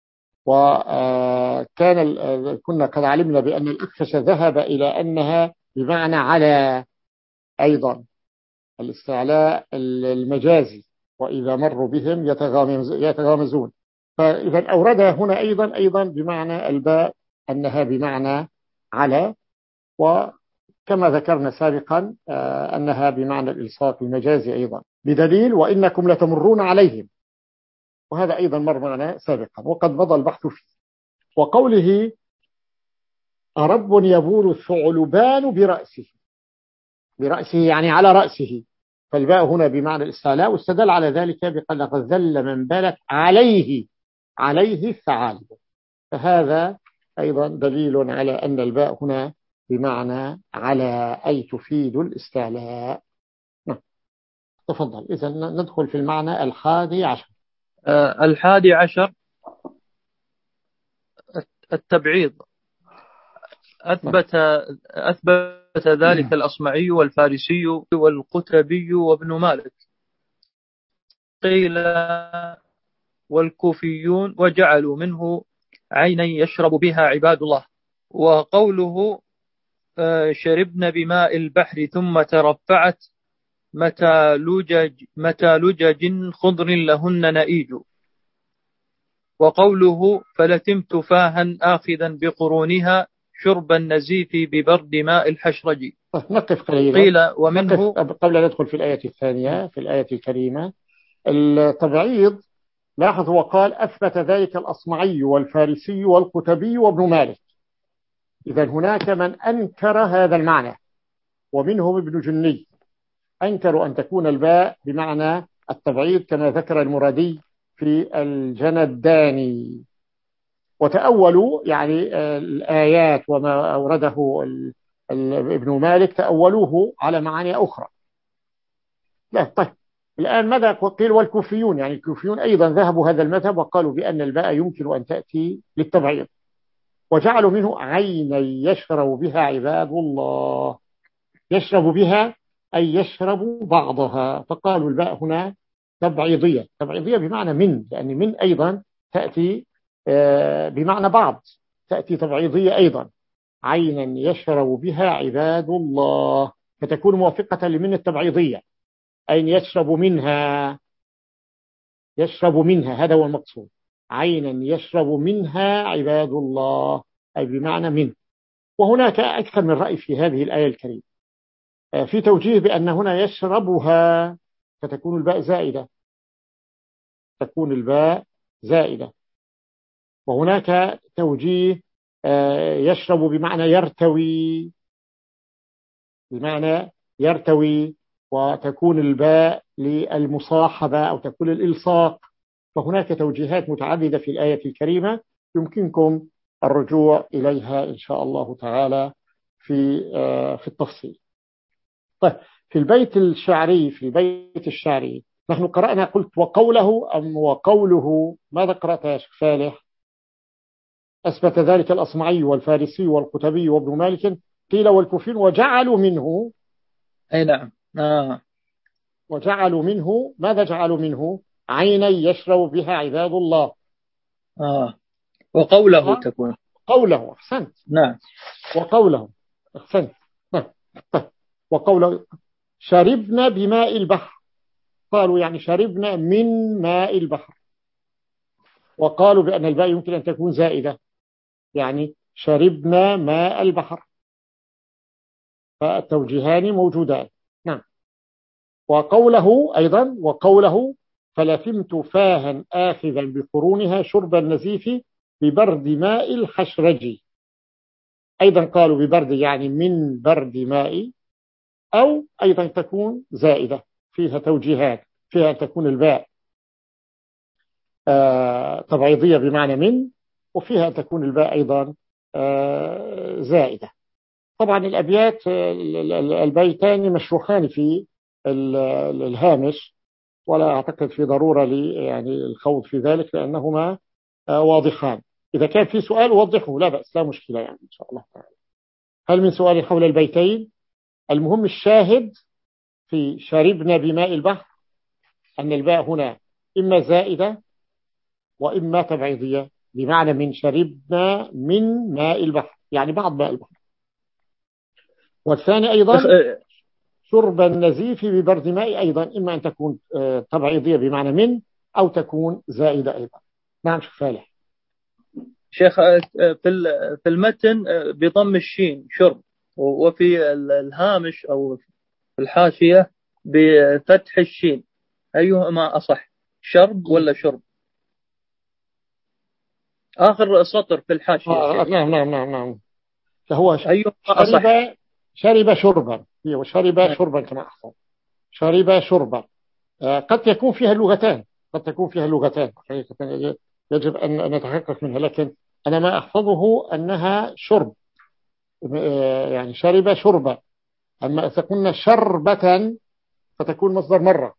وكان كنا قد علمنا بأن الأخفش ذهب إلى أنها بمعنى على أيضا الاستعلاء المجازي وإذا مروا بهم يتغامزون. فإذا أوردها هنا أيضا أيضا بمعنى الباء أنها بمعنى على، وكما ذكرنا سابقا أنها بمعنى الإلصاق المجازي أيضا، بدليل وإنكم لتمرون عليهم، وهذا أيضا مر معنا سابقا وقد مضى البحث فيه. وقوله أرب يبول الثعلبان برأسه، برأسه يعني على رأسه، فالباء هنا بمعنى الاستعلاء، واستدل على ذلك بقد لقد ذل من بالت عليه عليه الثعالب، فهذا أيضا دليل على أن الباء هنا بمعنى على، أي تفيد الاستعلاء. تفضل. إذا ندخل في المعنى الحادي عشر. آه الحادي عشر التبعيض. أثبت أثبت ذلك الأصمعي والفارسي والقتبي وابن مالك، قيل والكوفيون وجعلوا منه عينا يشرب بها عباد الله. وقوله شربن بماء البحر ثم ترفعت متى لجج, متى لجج خضر لهن نئيج. وقوله فلتمت فاها آخذا بقرونها شرب النزيف ببرد ماء الحشرج. نقف قليلا، قيل ومنه نقف قبل أن ندخل في الآية الثانية في الآية الكريمة. التبعيض، لاحظ وقال أثبت ذلك الأصمعي والفارسي والقتبي وابن مالك. إذا هناك من أنكر هذا المعنى، ومنهم ابن جني، أنكروا أن تكون الباء بمعنى التبعيض كما ذكر المرادي في الجنداني، وتأولوا يعني الآيات وما أورده ابن مالك تأولوه على معاني أخرى. لا طيب، الآن ماذا قيل؟ والكوفيون، يعني الكوفيون أيضا ذهبوا هذا المذهب وقالوا بأن الباء يمكن أن تأتي للتبعيض، وجعلوا منه عيني يشرب بها عباد الله. يشرب بها أي يشرب بعضها، فقالوا الباء هنا تبعيضية. تبعيضية بمعنى من، لأن من أيضا تأتي بمعنى بعض، تأتي تبعيضية أيضا. عينا يشرب بها عباد الله، فتكون موافقة لمن التبعيضية، أين يشرب منها، يشرب منها، هذا هو المقصود. عينا يشرب منها عباد الله، أي بمعنى من. وهناك أكثر من رأي في هذه الآية الكريمة، في توجيه بأن هنا يشربها فتكون الباء زائدة، تكون الباء زائدة. وهناك توجيه يشرب بمعنى يرتوي، بمعنى يرتوي، وتكون الباء للمصاحبة أو تكون الإلصاق. فهناك توجيهات متعددة في الآية الكريمة، يمكنكم الرجوع إليها إن شاء الله تعالى في في التفصيل. طيب، في البيت الشعري في البيت الشعري نحن قرأنا، قلت وقوله أم وقوله؟ ماذا قرأت يا شيخ صالح؟ أثبت ذلك الأصمعي والفارسي والقتبي وابن مالك، قيل والكوفيون وجعلوا منه. أي نعم. آه. وجعلوا منه، ماذا جعلوا منه؟ عيني يشرب بها عباد الله. آه. وقوله آه. تكون قوله، أحسنت. نعم. وقوله، أحسنت. نعم. وقوله شربنا بماء البحر، قالوا يعني شربنا من ماء البحر. وقالوا بأن الباء يمكن أن تكون زائدة، يعني شربنا ماء البحر. فالتوجيهان موجودان. نعم. وقوله أيضا، وقوله فلثمت فاها آخذا بقرونها شرب النزيف ببرد ماء الحشرج. أيضا قالوا ببرد يعني من برد ماء، أو أيضا تكون زائدة. فيها توجيهات، فيها أن تكون الباء آه تبعيضية بمعنى من، وفيها أن تكون الباء أيضا آه زائدة. طبعا الأبيات البيتان مشروحان في الهامش، ولا أعتقد في ضرورة لي يعني الخوض في ذلك لأنهما واضحان. إذا كان في سؤال وضحه، لا بأس، لا مشكلة يعني إن شاء الله تعالى. هل من سؤال حول البيتين؟ المهم الشاهد في شربنا بماء البحر أن الباء هنا إما زائدة وإما تبعيضية، بمعنى من شربنا من ماء البحر، يعني بعض ماء البحر. والثاني أيضا شرب النزيف ببرد ماء، أيضا إما أن تكون تبعيضية بمعنى من، أو تكون زائدة أيضا. نعم شيخ صالح. شيخ، في المتن بضم الشين شرب، وفي الهامش أو في الحاشية بفتح الشين، أيهما أصح، شرب ولا شرب؟ آخر سطر في الحاشية. آه نعم نعم نعم نعم فهو أيهما شرب أصح؟ شرب شربا، وشرب شربا كما أحسن. شرب شربا. آه قد يكون فيها اللغتان، قد تكون فيها اللغتان حقيقة، يجب أن نتحقق منها، لكن أنا ما أحفظه أنها شرب، آه يعني شرب شربا. أما إذا قلنا شربة فتكون مصدر مرة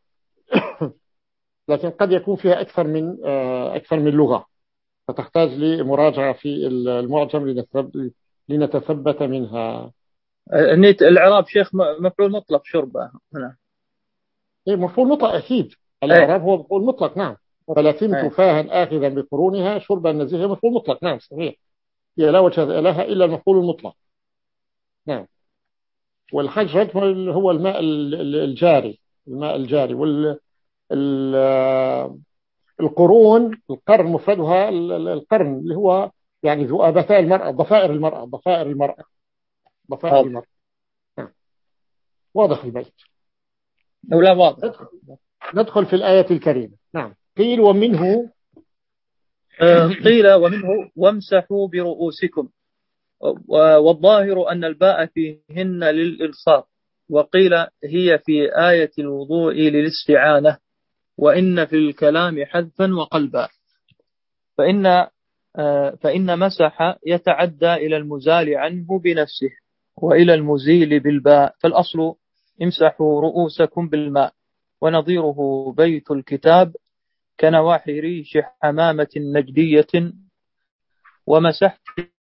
لكن قد يكون فيها أكثر من آه أكثر من لغة، فتحتاج لمراجعة في المعجم لنتثبت منها. نيت الإعراب شيخ مفعول مطلق شربة هنا. إيه مفعول مطلق أكيد، الإعراب هو مفعول مطلق. نعم. فلثمت فاها آخذا بقرونها شرب النزيه مفعول مطلق. نعم صحيح، هي لا وجه لها إلا المفعول المطلق. نعم. والحجرج هو الماء الجاري، الماء الجاري. وال القرون، القرن مفردها القرن اللي هو يعني ذؤابتا المرأة، ضفائر المرأة، ضفائر المرأة، ضفائر واضح المرأة. نعم. واضح البيت. أو لا واضح؟ ندخل ندخل في الآية الكريمة. نعم. قيل ومنه. آه، قيل ومنه وامسحوا برؤوسكم، والظاهر أن الباء فيهن للإلصاق، وقيل هي في آية الوضوء للاستعانة، وإن في الكلام حذفا وقلبا. فإن آه، فإن مسح يتعدى إلى المزال عنه بنفسه وإلى المزيل بالباء، فالأصل امسحوا رؤوسكم بالماء، ونظيره بيت الكتاب كنواحي ريش حمامة نجدية، ومسحت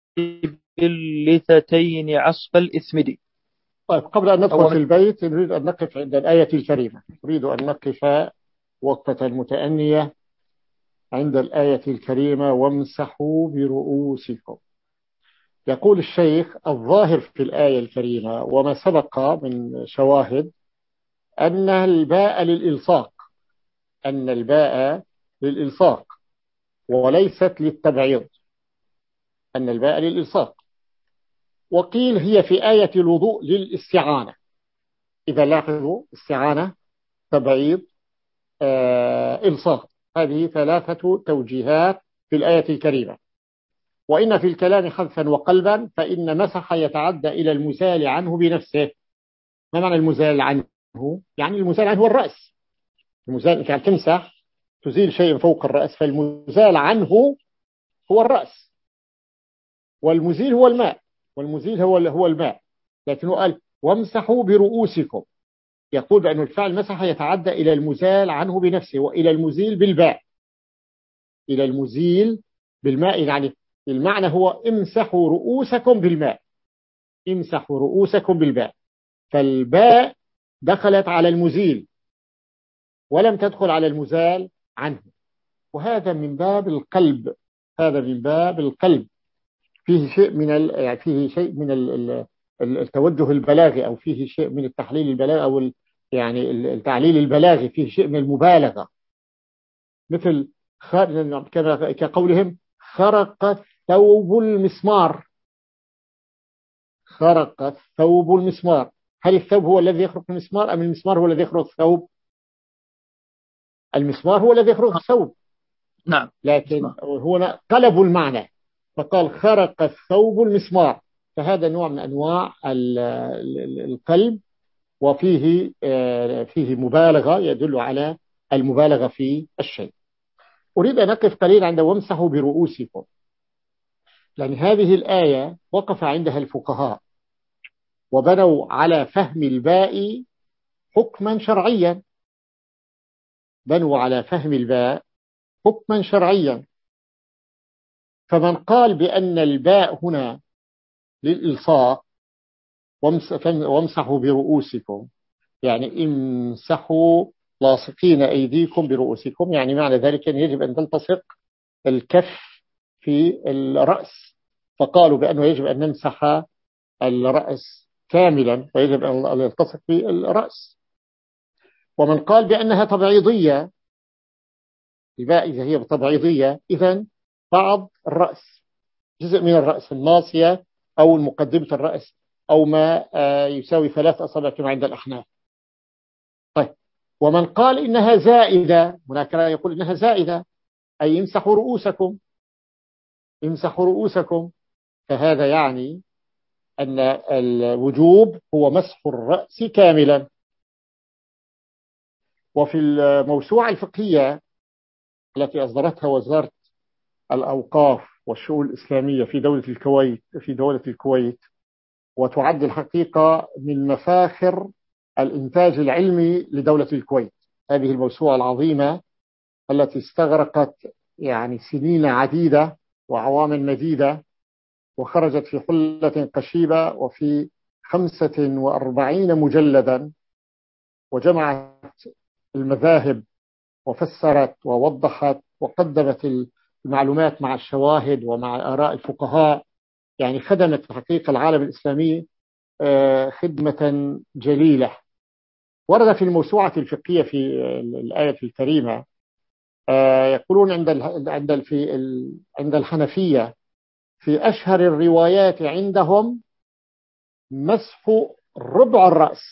باللثتين عصف الإثمد. طيب، قبل أن ندخل أو في البيت نريد أن نقف عند الآية الكريمة. نريد أن نقف وقفة متأنية عند الآية الكريمة وامسحوا برؤوسكم. يقول الشيخ الظاهر في الآية الكريمة وما سبق من شواهد أن الباء للإلصاق، أن الباء للإلصاق وليست للتبعيض، أن الباء للإلصاق. وقيل هي في آية الوضوء للاستعانة. إذا لاحظوا، استعانة، تبعيض، آه، إلصاق، هذه ثلاثة توجيهات في الآية الكريمة. وإن في الكلام حذفا وقلبا، فإن مسح يتعدى إلى المزال عنه بنفسه. ما معنى المزال عنه؟ يعني المزال عنه هو الرأس. المزال أنت عم تمسح، تزيل شيء فوق الرأس، فالمزال عنه هو الرأس، والمزيل هو الماء، والمزيل هو هو الماء. لكنه قال وامسحوا برؤوسكم، يقول بأن الفعل مسح يتعدى إلى المزال عنه بنفسه وإلى المزيل بالباء، إلى المزيل بالماء. يعني المعنى هو امسحوا رؤوسكم بالماء، امسحوا رؤوسكم بالباء. فالباء دخلت على المزيل ولم تدخل على المزال عنه، وهذا من باب القلب، هذا من باب القلب. فيه شيء من ال... يعني فيه شيء من ال... التوجه البلاغي، أو فيه شيء من التحليل البلاغي، أو ال... يعني التعليل البلاغي، فيه شيء من المبالغة. مثل خ... كما كقولهم خرق الثوب المسمار، خرق الثوب المسمار. هل الثوب هو الذي يخرق المسمار أم المسمار هو الذي يخرق الثوب؟ المسمار هو الذي يخرق الثوب. نعم. لكن هنا قلبوا المعنى فقال خرق الثوب المسمار. فهذا نوع من أنواع القلب، وفيه فيه مبالغة، يدل على المبالغة في الشيء. أريد أن أقف قليلا عند وامسحوا برؤوسكم، لأن هذه الآية وقف عندها الفقهاء وبنوا على فهم الباء حكما شرعيا، بنوا على فهم الباء حكما شرعيا. فمن قال بأن الباء هنا للإلصاق، وامسحوا برؤوسكم، يعني امسحوا لاصقين أيديكم برؤوسكم، يعني معنى ذلك أن يجب أن تلتصق الكف في الرأس. فقالوا بأنه يجب أن نمسح الرأس كاملا، ويجب أن يلتصق في الرأس. ومن قال بأنها تبعيضية، الباء إذا هي تبعيضية إذن بعض الرأس، جزء من الرأس، الناصية أو مقدمة الرأس، أو ما يساوي ثلاث أصابع كما عند الأحناف. طيب، ومن قال إنها زائدة، هناك لا يقول إنها زائدة، أي يمسحوا رؤوسكم، يمسحوا رؤوسكم، فهذا يعني أن الوجوب هو مسح الرأس كاملا. وفي الموسوعة الفقهية التي أصدرتها وزارة الأوقاف والشؤون الإسلامية في دولة الكويت في دولة الكويت وتعد الحقيقة من مفاخر الإنتاج العلمي لدولة الكويت، هذه الموسوعة العظيمة التي استغرقت يعني سنين عديدة وعوام مديدة، وخرجت في حلة قشيبة وفي خمسة وأربعين مجلدا، وجمعت المذاهب وفسرت ووضحت وقدمت المعلومات مع الشواهد ومع آراء الفقهاء. يعني خدمت في حقيقة العالم الإسلامي خدمة جليلة. ورد في الموسوعة الفقهية في الآية الكريمة يقولون عند عند في عند الحنفية في أشهر الروايات عندهم مسح ربع الرأس.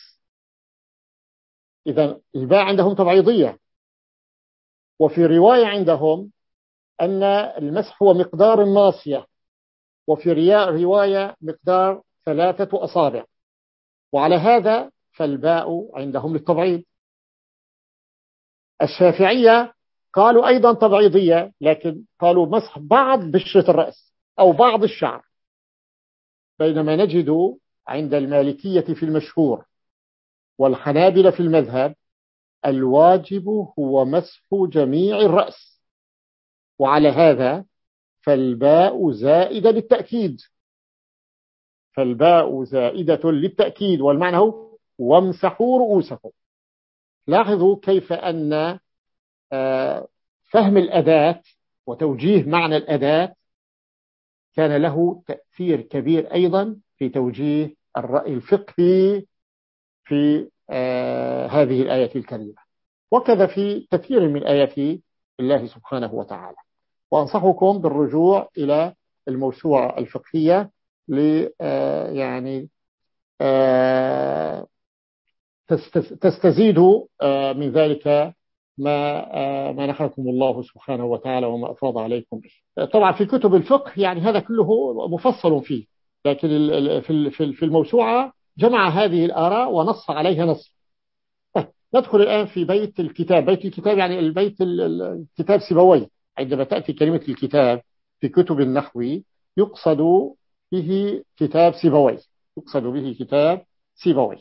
إذا الباء عندهم تبعيضية. وفي رواية عندهم أن المسح هو مقدار الناصية، وفي رواية مقدار ثلاثة أصابع. وعلى هذا فالباء عندهم للتبعيض. الشافعية قالوا أيضا تبعيضية، لكن قالوا مسح بعض بشرة الرأس أو بعض الشعر. بينما نجد عند المالكية في المشهور والحنابلة في المذهب الواجب هو مسح جميع الرأس. وعلى هذا فالباء زائدة للتأكيد، فالباء زائدة للتأكيد، والمعنى هو وامسحوا رؤوسكم. لاحظوا كيف أن فهم الأداة وتوجيه معنى الأداة كان له تأثير كبير أيضا في توجيه الرأي الفقهي في هذه الآية الكريمة، وكذا في كثير من آيات الله سبحانه وتعالى. وأنصحكم بالرجوع إلى الموسوعة الفقهية ل يعني تستزيدوا من ذلك ما ما نحركم الله سبحانه وتعالى وما أفاض عليكم به. طبعا في كتب الفقه يعني هذا كله مفصل فيه، لكن في في الموسوعة جمع هذه الآراء ونص عليها نص. ندخل الآن في بيت الكتاب. بيت الكتاب يعني البيت الكتاب سيبويه. عندما تأتي كلمة الكتاب في كتب النحو يقصد به كتاب سيبويه، يقصد به كتاب سيبويه.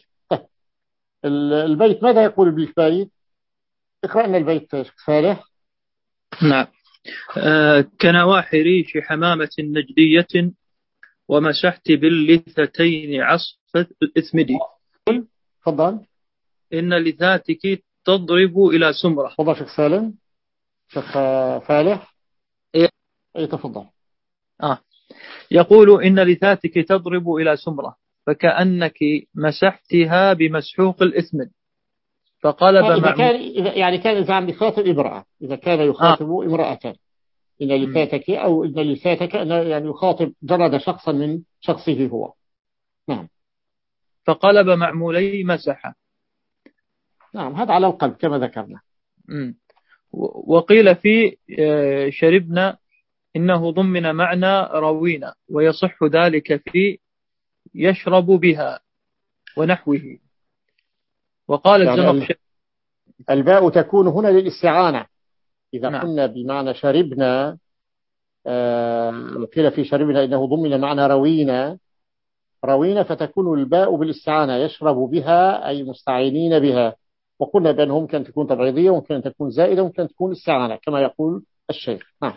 البيت ماذا يقول بالبيت؟ اقرأ لنا البيت صالح. نعم. آه كنواح ريش حمامة نجدية ومسحت باللثتين عصفة الإثمدي. تفضل. إن لذاتك تضرب إلى سمرة. تفضل شيخ سالم. شيخ فالح. إيه؟ ايه تفضل. آه. يقول إن لذاتك تضرب إلى سمرة فكأنك مسحتها بمسحوق الإثمد فقلب إذا مع كان إذا يعني كان إذا عم يخاطب امرأة، إذا كان يخاطب آه. امرأة إن لذاتك أو إن لذاتك يعني يخاطب جرد شخصا من شخصه هو. نعم. فقلب معمولي مسح. نعم هذا على القلب كما ذكرنا. مم. وقيل في شربنا إنه ضمن معنى روينا ويصح ذلك في يشرب بها ونحوه. وقال يعني الزمخشري الباء تكون هنا للاستعانة. إذا نعم. قلنا بمعنى شربنا آه قيل في شربنا إنه ضمن معنى روينا روينا فتكون الباء بالاستعانة يشرب بها أي مستعينين بها. وقلنا بأنه ممكن تكون تبعيضية وممكن تكون زائدة وممكن تكون استعانة كما يقول الشيخ. نعم.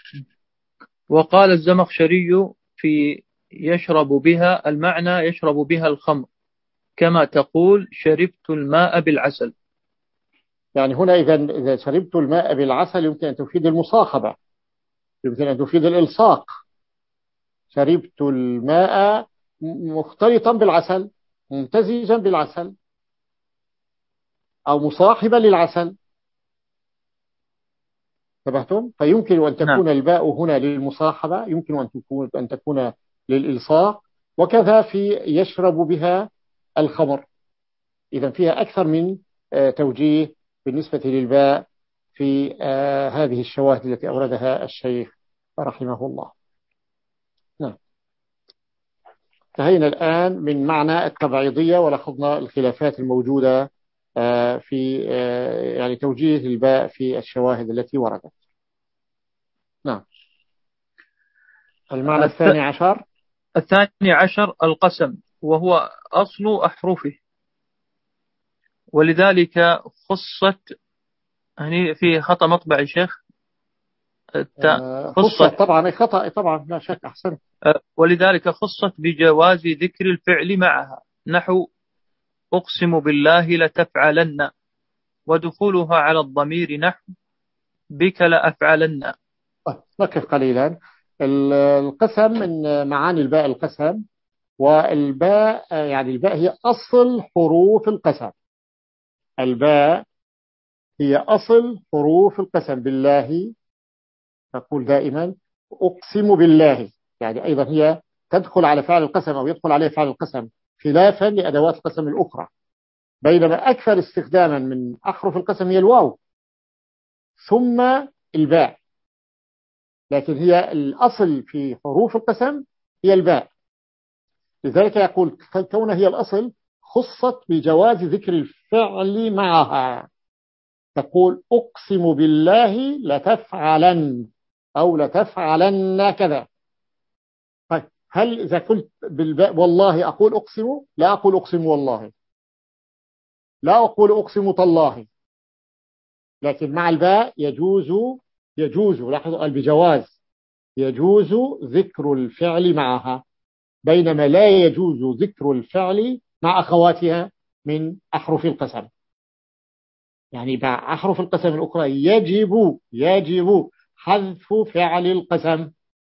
وقال الزمخشري في يشرب بها المعنى يشرب بها الخمر كما تقول شربت الماء بالعسل. يعني هنا إذا إذا شربت الماء بالعسل يمكن أن تفيد المصاحبة، يمكن أن تفيد الإلصاق. شربت الماء مختلطا بالعسل ممتزجا بالعسل أو مصاحبا للعسل. انتبهتم؟ فيمكن أن تكون نعم. الباء هنا للمصاحبة، يمكن أن تكون أن تكون للإلصاق، وكذا في يشرب بها الخمر. إذا فيها أكثر من توجيه بالنسبة للباء في هذه الشواهد التي أوردها الشيخ رحمه الله. نعم. انتهينا الآن من معنى التبعيضية ولاحظنا الخلافات الموجودة في يعني توجيه الباء في الشواهد التي وردت. نعم. المعنى الثاني عشر الثاني عشر القسم وهو أصل أحرفه، ولذلك خصت يعني في خطأ مطبع الشيخ خصت طبعا خطأ طبعا لا شك أحسن. ولذلك خصت بجواز ذكر الفعل معها نحو أقسم بالله لتفعلن، ودخولها على الضمير نحو بك لأفعلن. نقف قليلا. القسم من معاني الباء القسم، والباء يعني الباء هي أصل حروف القسم. الباء هي أصل حروف القسم. بالله تقول دائما أقسم بالله، يعني أيضا هي تدخل على فعل القسم أو يدخل عليه فعل القسم، خلافا لأدوات القسم الأخرى. بينما أكثر استخداما من أحرف القسم هي الواو ثم الباء، لكن هي الأصل في حروف القسم هي الباء. لذلك يقول كونها هي الأصل خصت بجواز ذكر الفعل معها. تقول أقسم بالله لتفعلن أو لتفعلن كذا. طيب هل إذا قلت بالباء والله أقول أقسم؟ لا أقول أقسم والله، لا أقول أقسم تالله. لكن مع الباء يجوز، يجوز لاحظوا قال بجواز، يجوز ذكر الفعل معها، بينما لا يجوز ذكر الفعل مع أخواتها من أحرف القسم. يعني مع أحرف القسم الأخرى يجب يجب حذف فعل القسم.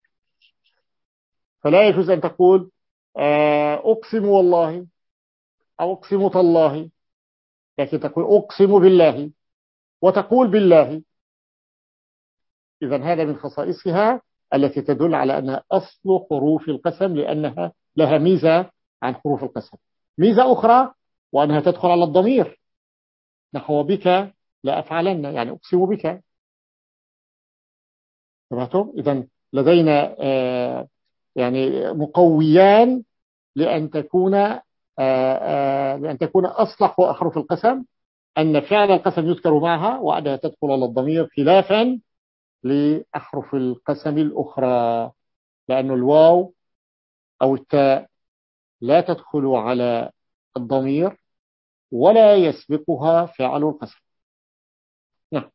فلا يجوز أن تقول أقسم والله أو أقسم تالله، لكن تقول أقسم بالله وتقول بالله. إذا هذا من خصائصها التي تدل على أنها أصل حروف القسم، لأنها لها ميزة عن حروف القسم. ميزة أخرى وأنها تدخل على الضمير، نحو بك لا أفعلن، يعني أقسم بك. تمام. إذا لدينا آه يعني مقويان لأن تكون آه آه لأن تكون أصلح أحرف القسم أن فعل القسم يذكر معها وأنها تدخل على الضمير، خلافا لأحرف القسم الأخرى، لأن الواو أو التاء لا تدخل على الضمير ولا يسبقها فعل القسم. نعم.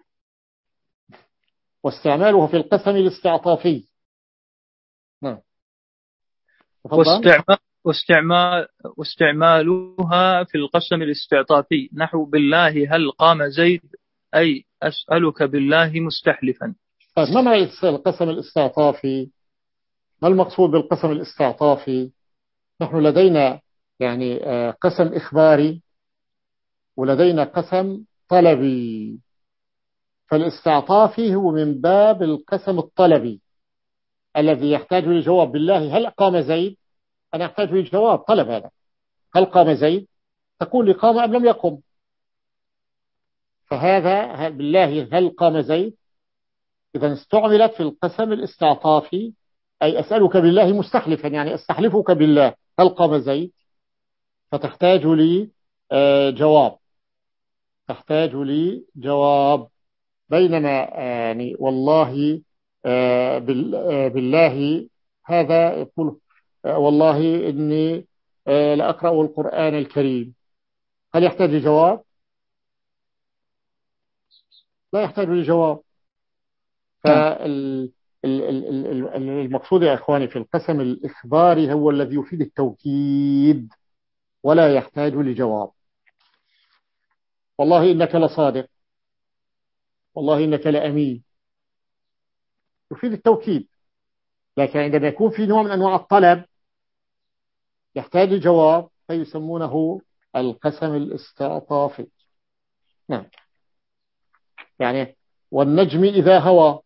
واستعمالها في القسم الاستعطافي. نعم. تفضل. واستعمال واستعمال واستعمالها في القسم الاستعطافي نحو بالله هل قام زيد، أي أسألك بالله مستحلفا. طيب ما معنى القسم الاستعطافي؟ ما المقصود بالقسم الاستعطافي؟ نحن لدينا يعني آه، قسم إخباري ولدينا قسم طلبي. فالاستعطافي هو من باب القسم الطلبي الذي يحتاج لجواب. بالله هل قام زيد؟ أنا أحتاج لجواب طلب هذا. هل قام زيد؟ تقول لي قام أم لم يقم. فهذا بالله هل قام زيد إذا استعملت في القسم الاستعطافي، أي أسألك بالله مستحلفا، يعني أستحلفك بالله هل قام زيد، فتحتاج لي آه، جواب، تحتاج لي جواب. بينما يعني والله آه، آه، بالله هذا يقول والله إني آه، لأقرأ القرآن الكريم، هل يحتاج لجواب؟ لا يحتاج لجواب. نعم. فالمقصود يا إخواني في القسم الإخباري هو الذي يفيد التوكيد ولا يحتاج لجواب. والله إنك لصادق، والله إنك لأمين، يفيد التوكيد. لكن عندما يكون في نوع من أنواع الطلب يحتاج لجواب فيسمونه القسم الاستعطافي. نعم. يعني والنجم إذا هوى،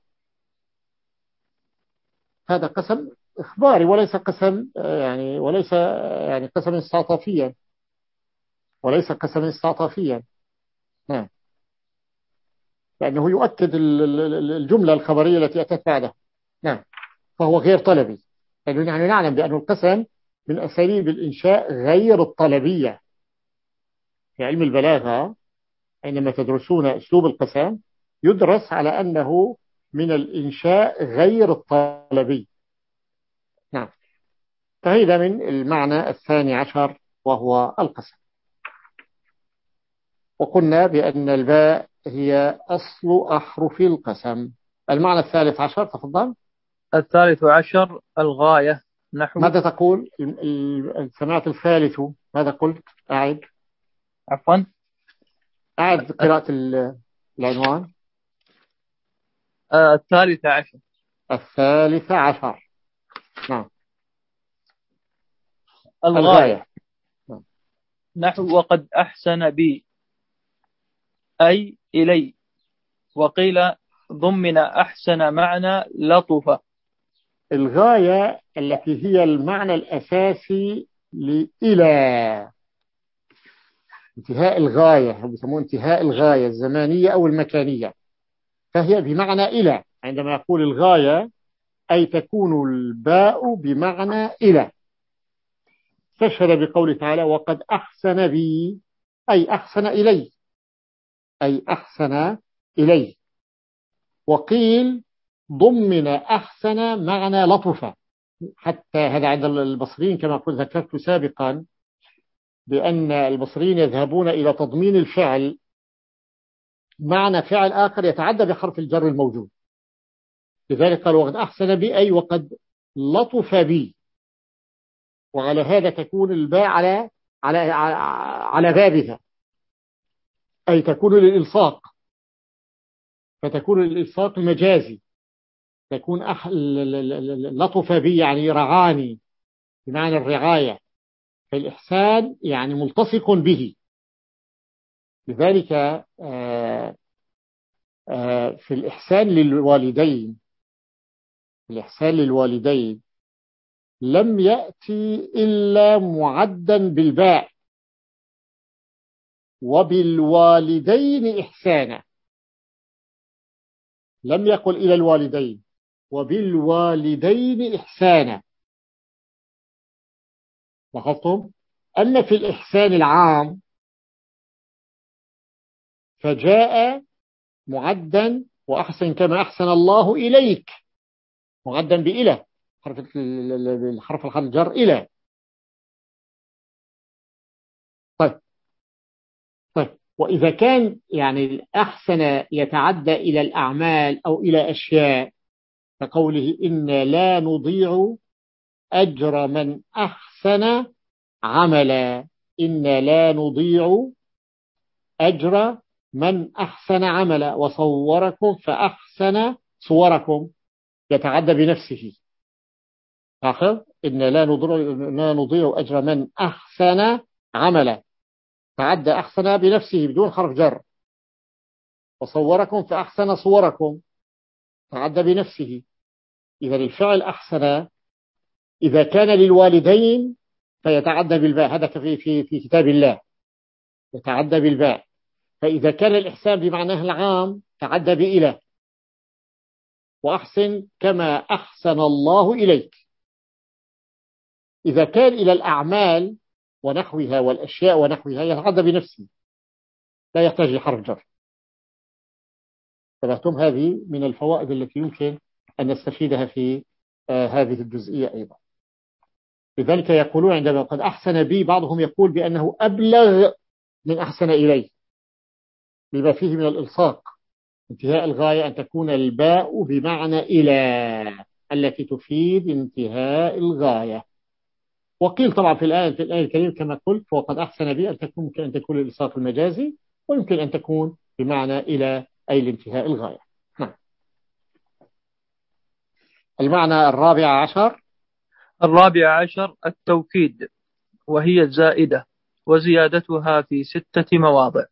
هذا قسم إخباري وليس قسم يعني وليس يعني قسم استعطافيا، وليس قسما استعطافيا. نعم. لأنه يؤكد الجملة الخبرية التي أتت بعده. نعم. فهو غير طلبي، يعني نحن نعلم بأن القسم من أساليب الإنشاء غير الطلبية. في علم البلاغة عندما تدرسون أسلوب القسم يدرس على أنه من الإنشاء غير الطلبي. نعم. فهذا من المعنى الثاني عشر وهو القسم. وقلنا بأن الباء هي أصل أحرف القسم. المعنى الثالث عشر تفضل. الثالث عشر الغاية نحو. ماذا تقول؟ سمعت الثالث، ماذا قلت؟ أعد عفوا. أعد قراءة العنوان. الثالث عشر الثالث عشر. نعم. الغاية الغاية. نعم. نحو وقد أحسن بي، أي إلي. وقيل ضمن أحسن معنى لطف. الغاية التي هي المعنى الأساسي لإلى، انتهاء الغاية، بيسموه انتهاء الغاية الزمانية أو المكانية، فهي بمعنى إلى. عندما يقول الغاية أي تكون الباء بمعنى إلى. استشهد بقوله تعالى وقد أحسن بي، أي أحسن إلي، أي أحسن إلي. وقيل ضمن أحسن معنى لطف، حتى هذا عند البصريين كما قلت ذكرت سابقا بأن البصريين يذهبون إلى تضمين الفعل معنى فعل آخر يتعدى بحرف الجر الموجود. لذلك قال وقد أحسن بي أي وقد لطف بي، وعلى هذا تكون الباء على على على بابها، أي تكون للإلصاق، فتكون الإلصاق المجازي، تكون أح... لطف بي يعني رعاني بمعنى الرعاية، فالإحسان يعني ملتصق به. لذلك آه آه في الإحسان للوالدين، الإحسان للوالدين لم يأتي إلا معدا بالباء، وبالوالدين إحسانا، لم يقل إلى الوالدين، وبالوالدين إحسانا. لاحظتم؟ أما في الإحسان العام فجاء معدا وأحسن كما أحسن الله إليك، معدا بإله، حرف الحرف الحرف الجر إلى. طيب طيب وإذا كان يعني الأحسن يتعدى إلى الأعمال أو إلى أشياء، كقوله إن لا نضيع أجر من أحسن عملا، إن لا نضيع أجر من أحسن عملا، وصوركم فأحسن صوركم، يتعدى بنفسه. آخر إن لا نضيع, لا نضيع أجر من أحسن عملا، تعدى أحسن بنفسه بدون حرف جر. وصوركم فأحسن صوركم، تعدى بنفسه. إذا الفعل أحسن إذا كان للوالدين فيتعدى بالباء، هذا في في في كتاب الله يتعدى بالباء. فإذا كان الإحسان بمعناه العام تعدى بإله، وأحسن كما أحسن الله إليك. إذا كان إلى الأعمال ونحوها والأشياء ونحوها يتعدى بنفسه، لا يحتاج لحرف جر. فبهتم هذه من الفوائد التي يمكن أن نستفيدها في آه هذه الجزئية أيضا. لذلك يقولون عندما قد أحسن بي، بعضهم يقول بأنه أبلغ من أحسن إليه، بما فيه من الإلصاق، انتهاء الغاية أن تكون الباء بمعنى إلى التي تفيد انتهاء الغاية. وقيل طبعا في الآية في الآية الكريمة كما قلت وقد أحسن بي أن تكون ممكن أن تكون الإلصاق المجازي، ويمكن أن تكون بمعنى إلى أي لانتهاء الغاية. نعم. المعنى الرابع عشر الرابع عشر التوكيد، وهي الزائدة، وزيادتها في ستة مواضع.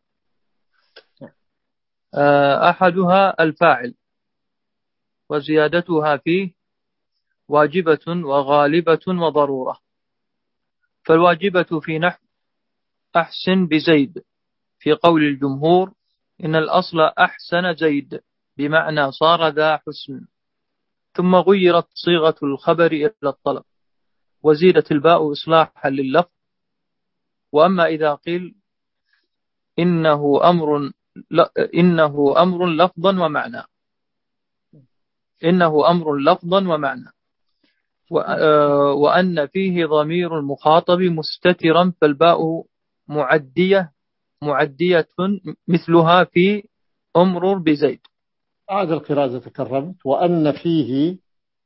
أحدها الفاعل، وزيادتها فيه واجبة وغالبة وضرورة. فالواجبة في نحو أحسن بزيد، في قول الجمهور إن الأصل أحسن زيد بمعنى صار ذا حسن، ثم غيرت صيغة الخبر إلى الطلب، وزيدت الباء إصلاحا لللفظ. وأما إذا قيل إنه أمر لا إنه أمر لفظا ومعنى إنه أمر لفظا ومعنى وأن فيه ضمير المخاطب مستترا، فالباء معدية معدية مثلها في أمر بزيد. أعد القراءة تكرمت. وأن فيه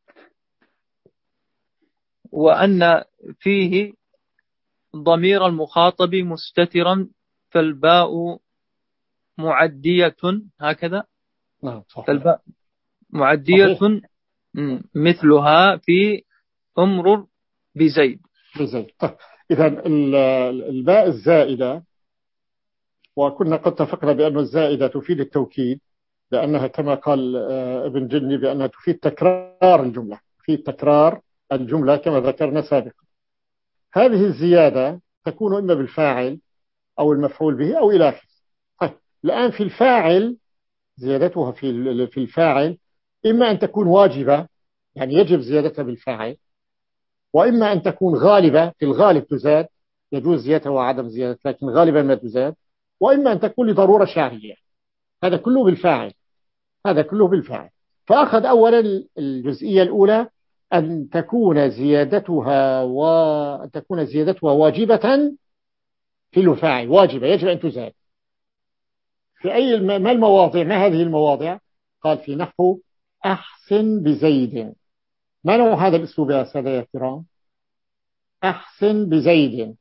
وأن فيه ضمير المخاطب مستترا، فالباء معدية هكذا. نعم صحيح. فالباء معدية صحيح. مثلها في أمر بزيد. بزيد. طيب إذا الباء الزائدة وكنا قد اتفقنا بأن الزائدة تفيد التوكيد، لأنها كما قال ابن جني بأنها تفيد تكرار الجملة، تفيد تكرار الجملة كما ذكرنا سابقا. هذه الزيادة تكون إما بالفاعل أو المفعول به أو إلى آخره. طيب الآن في الفاعل، زيادتها في في الفاعل إما أن تكون واجبة، يعني يجب زيادتها بالفاعل، وإما أن تكون غالبة، في الغالب تزاد، يجوز زيادتها وعدم زيادتها لكن غالبا ما تزاد، وإما أن تكون لضرورة شرعية. هذا كله بالفاعل، هذا كله بالفاعل. فأخذ أولا الجزئية الأولى أن تكون زيادتها وأن تكون زيادتها واجبة في الفاعل، واجبة يجب أن تزاد. في أي ما المواضع، ما هذه المواضع؟ قال في نحو أحسن بزيد. ما نوع هذا الأسلوب يا سادة يا كرام؟ أحسن بزيد،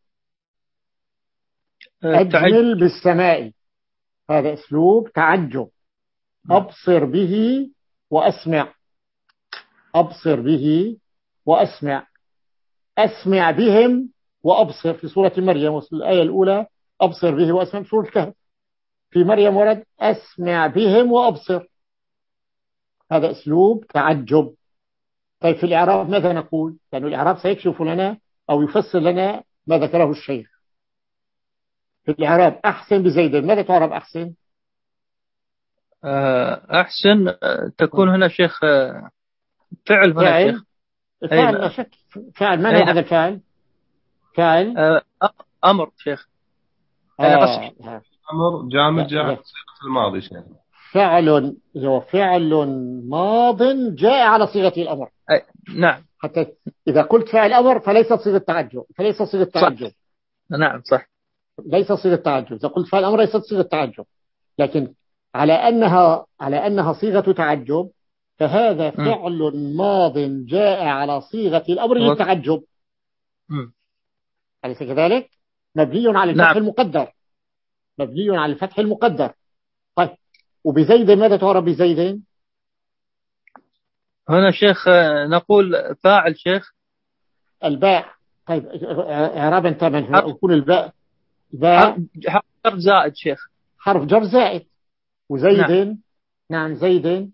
أجمل بالسماء، هذا أسلوب تعجب. أبصر به وأسمع، أبصر به وأسمع، أسمع بهم وأبصر في سورة مريم، الآية الأولى أبصر به وأسمع في سورة الكهف. في مريم ورد أسمع بهم وأبصر، هذا أسلوب تعجب. طيب في الإعراب ماذا نقول؟ لأن يعني الإعراب سيكشف لنا أو يفسر لنا ما ذكره الشيخ. في الإعراب أحسن بزيد، ماذا تعرب أحسن؟ أحسن تكون هنا شيخ فعل، هنا فعل. شيخ فعل لا شك، فعل. ما هو هذا الفعل؟ فعل أمر شيخ. آه. أمر جامد جاء على صيغة الماضي شيخ. فعل هو فعل ماض جاء على صيغة الأمر. نعم. حتى إذا قلت فعل أمر فليس صيغة تعجب، فليس صيغة تعجب. نعم صح، ليس صيغة تعجب. إذا قلت فعل أمر ليست صيغة تعجب، لكن على أنها على أنها صيغة تعجب فهذا فعل ماض جاء على صيغة الأمر للتعجب، أليس كذلك؟ مبني على الفتح. نعم. المقدر، مبني على الفتح المقدر. طيب وبزيد ماذا تعرف بزيد؟ هنا شيخ نقول فاعل شيخ الباء. طيب إعرابا تماما يكون الباء باء حرف جر زائد شيخ، حرف جر زائد. وزيد نعم, نعم زيد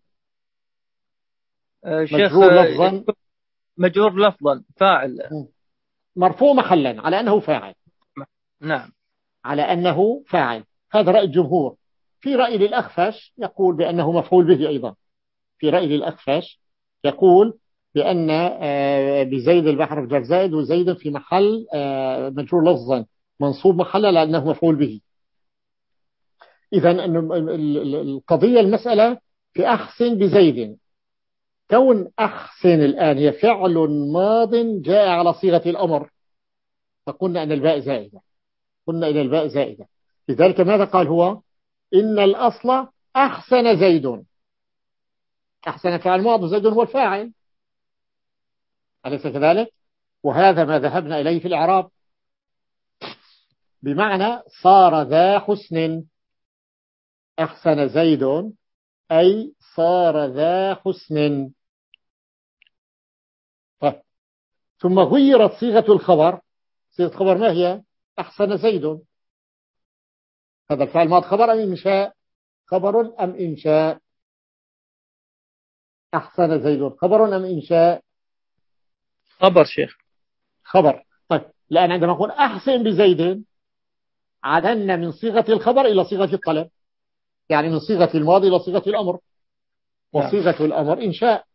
مجرور لفظا، مجرور لفظا فاعل مرفوع محلا على أنه فاعل. نعم على أنه فاعل. هذا رأي الجمهور. في رأي للأخفش يقول بأنه مفعول به أيضا. في رأي للأخفش يقول بأن بزيد البحر جر زائد، وزيد في محل مجرور لفظا منصوب محلا لأنه مفعول به. إذا القضية المسألة في أحسن بزيد، كون أحسن الآن هي فعل ماض جاء على صيغة الأمر، فقلنا أن الباء زائدة، قلنا إن الباء زائدة. لذلك ماذا قال هو؟ إن الأصل أحسن زيد. أحسن فعل ماض وزيد هو الفاعل، أليس كذلك؟ وهذا ما ذهبنا إليه في الإعراب، بمعنى صار ذا حسن. أحسن زيد أي صار ذا حسن. طيب. ثم غيرت صيغة الخبر. صيغة الخبر ما هي؟ أحسن زيد. هذا الفعل ماض خبر أم إنشاء؟ خبر أم إنشاء؟ أحسن زيد خبر أم إنشاء؟ خبر شيخ، خبر. طيب الآن عندما نقول أحسن بزيد عدلنا من صيغة الخبر إلى صيغة الطلب، يعني من صيغة الماضي إلى صيغة الأمر، وصيغة نعم. الأمر إنشاء،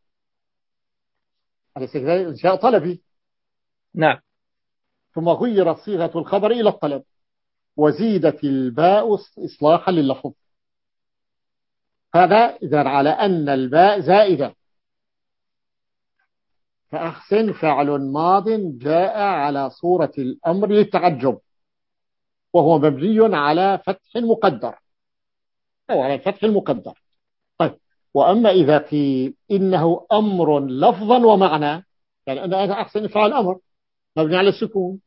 إنشاء طلبي. نعم. ثم غيرت صيغة الخبر إلى الطلب، وزيدت الباء إصلاحا لللفظ. هذا إذا على أن الباء زائدة. فأحسن فعل ماض جاء على صورة الأمر للتعجب، وهو مبني على فتح مقدر أو على الفتح المقدر. طيب وأما إذا قيل إنه أمر لفظا ومعنى، يعني أنا أحسن فعل أمر مبني على السكون،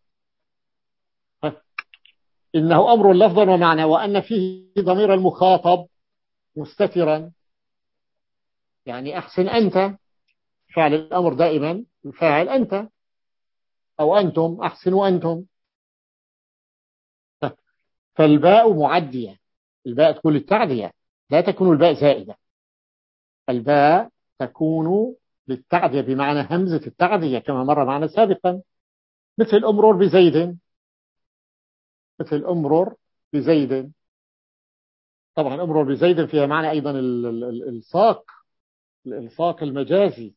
إنه أمر لفظا ومعنى، وأن فيه ضمير المخاطب مستترا، يعني أحسن أنت، فعل الأمر دائما الفاعل أنت أو أنتم، أحسنوا أنتم. فالباء معدية، الباء تكون للتعدية، لا تكون الباء زائدة. الباء تكون للتعدية بمعنى همزة التعدية كما مر معنا سابقا، مثل أمرر بزيد، مثل أمرر بزيد. طبعا أمرر بزيد فيها معنى أيضا الإلصاق، الإلصاق المجازي.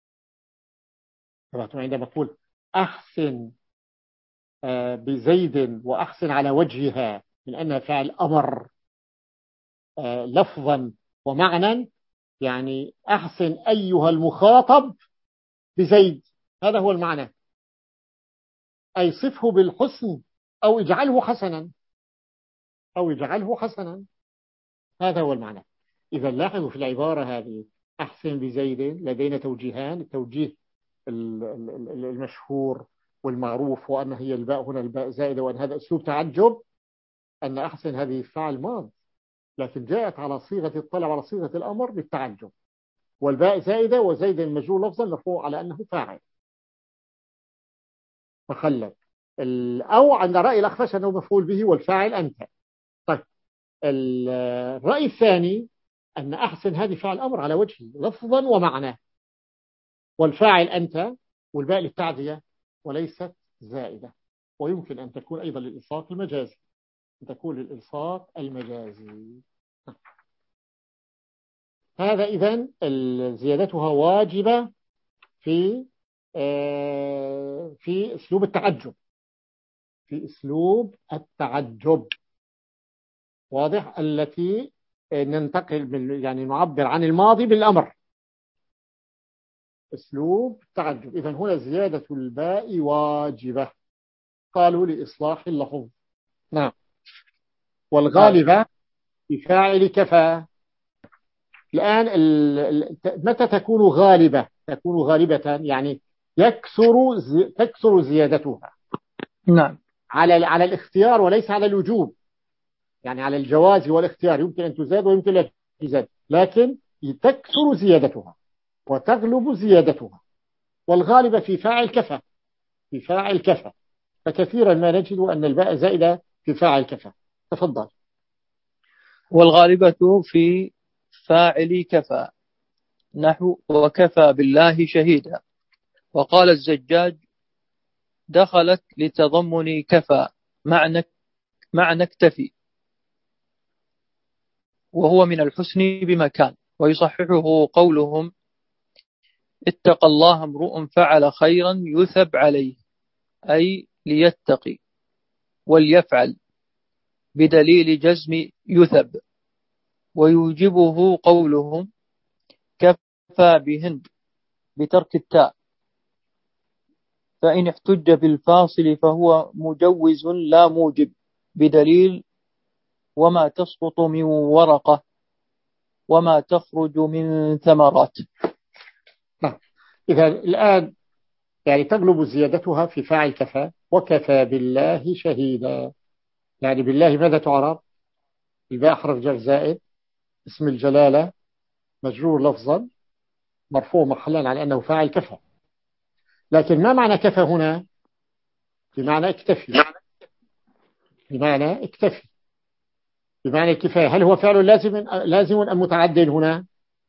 عندما أقول أحسن بزيد وأحسن على وجهها، من أنها فعل أمر لفظا ومعنى، يعني أحسن أيها المخاطب بزيد، هذا هو المعنى، أي صفه بالحسن أو اجعله حسنا، أو اجعله حسنا، هذا هو المعنى. إذا لاحظوا في العبارة هذه أحسن بزيد لدينا توجيهان، التوجيه المشهور والمعروف وأن هي الباء هنا الباء زائدة، وأن هذا أسلوب تعجب، أن أحسن هذه فعل ماض لكن جاءت على صيغة الطلب على صيغة الأمر بالتعجب، والباء زائدة وزيد مجرور لفظا مرفوع على أنه فاعل فخلد، أو عند رأي الأخفش أنه مفعول به والفاعل أنت. طيب الرأي الثاني أن أحسن هذه فعل أمر على وجهه لفظا ومعنى، والفاعل أنت، والباء للتعدية وليست زائدة، ويمكن أن تكون أيضا للإلصاق المجازي، أن تكون للإلصاق المجازي. هذا إذن زيادتها واجبة في في أسلوب التعجب، في أسلوب التعجب واضح، التي ننتقل يعني نعبر عن الماضي بالأمر، أسلوب التعجب. إذن هنا زيادة الباء واجبة، قالوا لإصلاح اللفظ. نعم. والغالبة بفاعل كفى. الآن متى تكون غالبة؟ تكون غالبة يعني يكثر زي... تكثر زيادتها. نعم. على على الاختيار وليس على الوجوب، يعني على الجواز والاختيار يمكن أن تزاد ويمكن لا تزاد، لكن تكثر زيادتها وتغلب زيادتها. والغالبة في فاعل كفى، في فاعل كفى، فكثيرا ما نجد أن الباء زائدة في فاعل كفى. تفضل. والغالبة في فاعل كفى نحو وكفى بالله شهيدا. وقال الزجاج دخلت لتضمن كفى معنى معنى اكتفي، وهو من الحسن بمكان. ويصححه قولهم اتقى الله امرؤ فعل خيرا يثب عليه، أي ليتقي، وليفعل بدليل جزم يثب. ويوجبه قولهم كفى بهند بترك التاء، فإن احتج بالفاصل فهو مجوز لا موجب، بدليل وما تسقط من ورقة وما تخرج من ثمرات. إذا الآن يعني تغلب زيادتها في فاعل كفى، وكفى بالله شهيدا، يعني بالله ماذا تعرب؟ الباء حرف جر زائد، اسم الجلالة مجرور لفظا مرفوع محلا على أنه فاعل كفى. لكن ما معنى كفى هنا؟ بمعنى اكتفي، بمعنى اكتفي، بمعنى الكفاية. هل هو فعل لازم لازم أم متعد هنا؟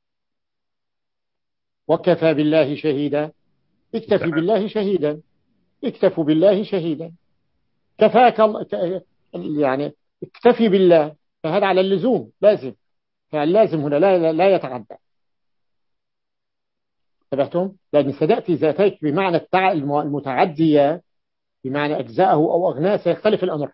وكفى بالله شهيدا، اكتفي بالله شهيدا، اكتفوا بالله شهيدا، كفاك يعني اكتفي بالله، فهذا على اللزوم لازم، فاللازم هنا لا لا يتعدى. انتبهتم؟ لأن ستأتي ذاتيك بمعنى المتعدية بمعنى أجزاءه أو أغناه سيختلف الأمر.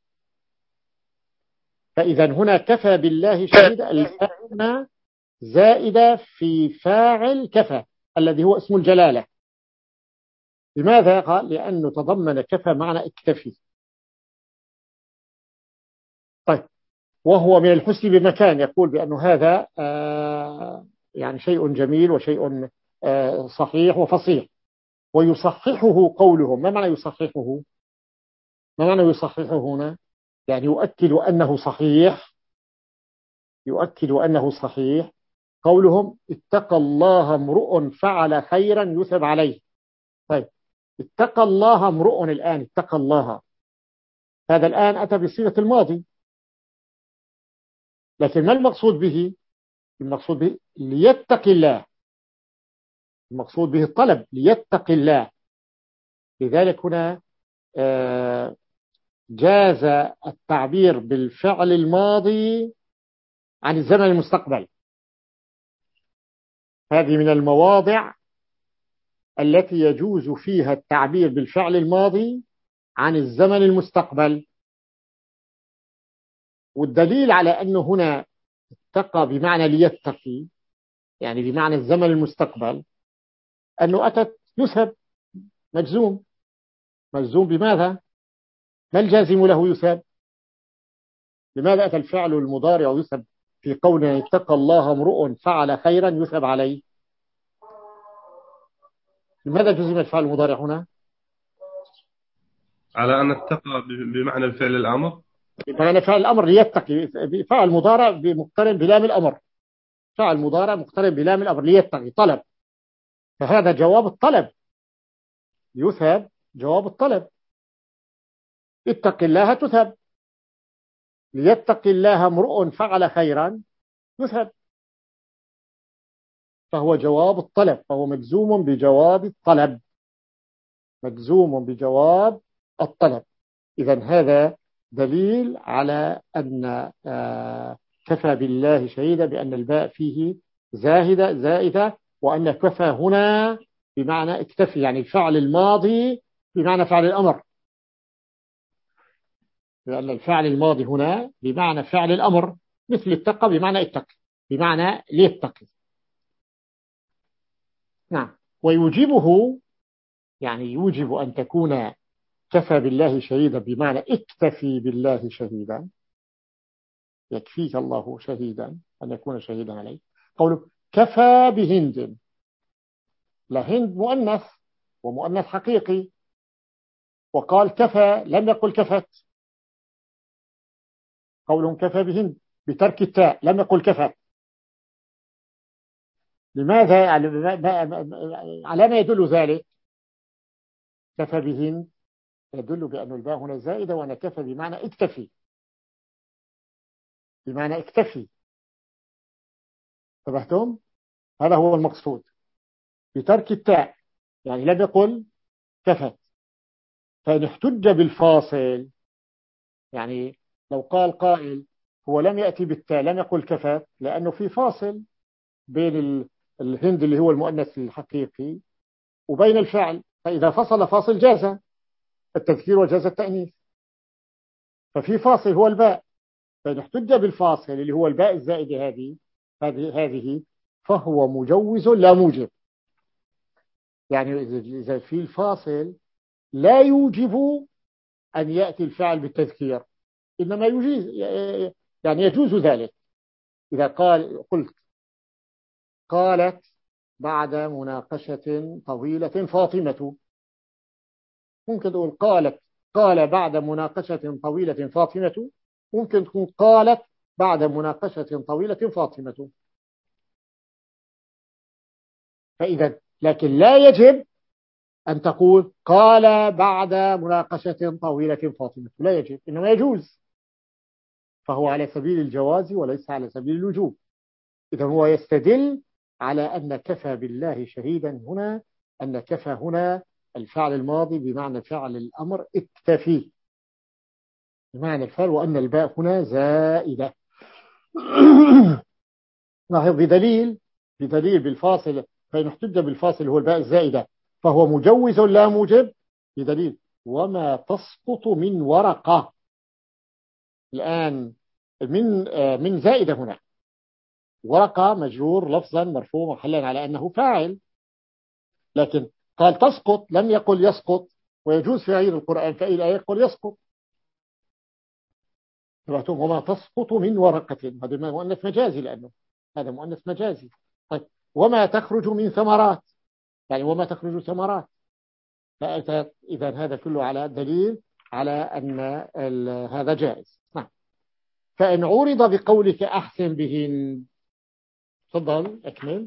فإذا هنا كفى بالله شهيدا الكلمة زائدة في فاعل كفى الذي هو اسم الجلالة. لماذا؟ قال لأنه تضمن كفى معنى اكتفي. طيب، وهو من الحسن بمكان، يقول بأنه هذا آه يعني شيء جميل وشيء آه صحيح وفصيح. ويصححه قولهم. ما معنى يصححه؟ ما معنى يصححه هنا؟ يعني يؤكد أنه صحيح، يؤكد أنه صحيح. قولهم اتقى الله امرؤ فعل خيرا يثب عليه. طيب، اتقى الله امرؤ، الآن اتقى الله هذا الآن أتى بصيغة الماضي، لكن ما المقصود به؟ المقصود به ليتقي الله، المقصود به الطلب ليتقي الله. لذلك هنا جاز التعبير بالفعل الماضي عن الزمن المستقبل. هذه من المواضع التي يجوز فيها التعبير بالفعل الماضي عن الزمن المستقبل. والدليل على أنه هنا اتقى بمعنى ليتقي، يعني بمعنى الزمن المستقبل، أنه أتت يسهب مجزوم. مجزوم بماذا؟ ما الجازم له يسهب؟ لماذا أتى الفعل المضارع يسهب في قوله اتقى الله امرؤ فعل خيرا يسهب عليه؟ لماذا جزم الفعل المضارع هنا؟ على أن اتقى بمعنى الفعل الأمر، بمعنى فعل الأمر ليتقي. فعل مضارع مقترن بلام الأمر، فعل مضارع مقترن بلام الأمر ليتقي طلب، فهذا جواب الطلب، يثاب جواب الطلب. اتق الله تثاب، ليتقي الله امرؤ فعل خيرا يثاب، فهو جواب الطلب، فهو مجزوم بجواب الطلب، مجزوم بجواب الطلب. إذن هذا دليل على أن كفى بالله شهيدا بأن الباء فيه زاهدة زائدة، وأن كفى هنا بمعنى اكتفي، يعني الفعل الماضي بمعنى فعل الأمر، لأن الفعل الماضي هنا بمعنى فعل الأمر، مثل اتقى بمعنى اتقي، بمعنى ليتقي. نعم. ويوجبه، يعني يوجب أن تكون كفى بالله شهيدا بمعنى اكتفي بالله شهيدا، يكفيك الله شهيدا أن يكون شهيدا عليه. قوله كفى بهند، لا هند مؤنث ومؤنث حقيقي، وقال كفى لم يقل كفت. قولهم كفى بهند بترك التاء لم يقل كفت. لماذا؟ على ما يدل ذلك؟ كفى بهند يدل بأن الباء هنا زائدة، وأنا كفى بمعنى اكتفي، بمعنى اكتفي. انتبهتم؟ هذا هو المقصود بترك التاء، يعني لم يقل كفت. فإن احتج بالفاصل، يعني لو قال قائل هو لم يأتي بالتاء لم يقل كفت لأنه في فاصل بين الهند اللي هو المؤنث الحقيقي وبين الفعل، فإذا فصل فاصل جاز التذكير وجاز التأنيث، ففي فاصل هو الباء. فإن احتج بالفاصل اللي هو الباء الزائدة هذه هذه هذه فهو مجوز لا موجب. يعني إذا في الفاصل لا يوجب أن يأتي الفعل بالتذكير، إنما يجيز، يعني يجوز ذلك. إذا قال قلت قالت بعد مناقشة طويلة فاطمة، ممكن تقول قالت قال بعد مناقشة طويلة فاطمة، ممكن تكون قالت بعد مناقشة طويلة فاطمة. فإذا لكن لا يجب أن تقول قال بعد مناقشة طويلة فاطمة، لا يجب، إنما يجوز، فهو على سبيل الجواز وليس على سبيل الوجوب. إذا هو يستدل على أن كفى بالله شهيدا هنا، أن كفى هنا الفعل الماضي بمعنى فعل الأمر اكتفي بمعنى الفعل، وأن الباء هنا زائدة. لاحظ بدليل بدليل بالفاصل، فإن احتج بالفاصل هو الباء الزائدة فهو مجوز لا موجب، بدليل وما تسقط من ورقة. الآن من من زائدة هنا، ورقة مجرور لفظا مرفوع محلا على أنه فاعل، لكن قال تسقط لم يقل يسقط، ويجوز في غير القرآن في أي الآية يقول يسقط. وما تسقط من ورقة، هذا مؤنث مجازي، لأنه هذا مؤنث مجازي. طيب وما تخرج من ثمرات، يعني وما تخرج ثمرات، إذا هذا كله على دليل على أن هذا جائز. نعم. فإن عرض بقولك أحسن بهن، تفضل أكمل.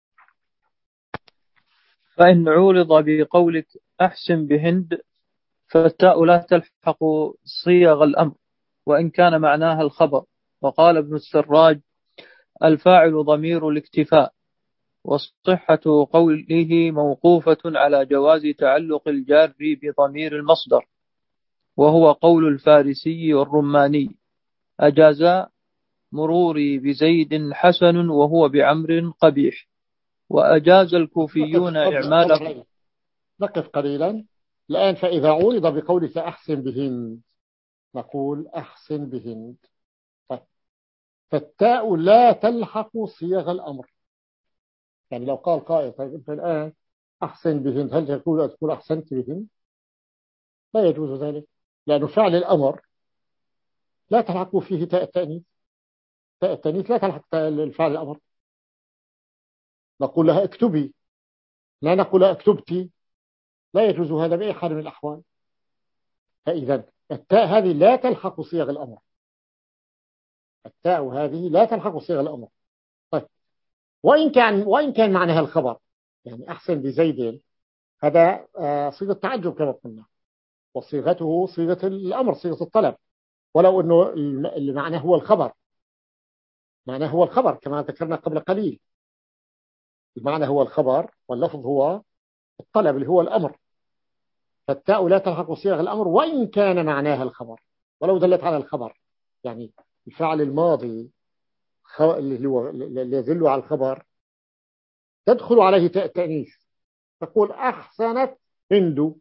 فإن عرض بقولك أحسن بهند فالتاء لا تلحق صيغ الأمر وإن كان معناها الخبر. وقال ابن السراج: الفاعل ضمير الاكتفاء، وصحة قوله موقوفة على جواز تعلق الجار بضمير المصدر، وهو قول الفارسي والرماني: أجاز مروري بزيد حسن وهو بعمر قبيح. وأجاز الكوفيون إعمال. نقف قليلا الآن. فإذا عورض بقولك أحسن بهن نقول أحسن بهن. طيب. فالتاء لا تلحق صيغ الأمر. يعني لو قال قائل: طيب أنت الآن أحسن بهن، هل تقول تقول أحسنت بهن؟ لا يجوز ذلك، لأنه فعل الأمر لا تلحق فيه تاء التأنيث. تاء التأنيث لا تلحق الفعل الأمر. نقول لها اكتبي، لا نقول لها اكتبتي. لا يجوز هذا بأي حال من الأحوال. فإذا التاء هذه لا تلحق صيغ الأمر. التاء هذه لا تلحق صيغ الأمر. طيب. وإن كان وإن كان معناها الخبر، يعني أحسن بزيد، هذا صيغة تعجب كما قلنا، وصيغته صيغة الأمر، صيغة الطلب، ولو أنه المعنى هو الخبر. معنى هو الخبر كما ذكرنا قبل قليل. المعنى هو الخبر واللفظ هو الطلب اللي هو الأمر. فالتاء لا تلحق صيغ الأمر وإن كان معناها الخبر، ولو دلت على الخبر. يعني الفعل الماضي اللي هو اللي يدل على الخبر تدخل عليه تاء التأنيث. تقول أحسنت هند،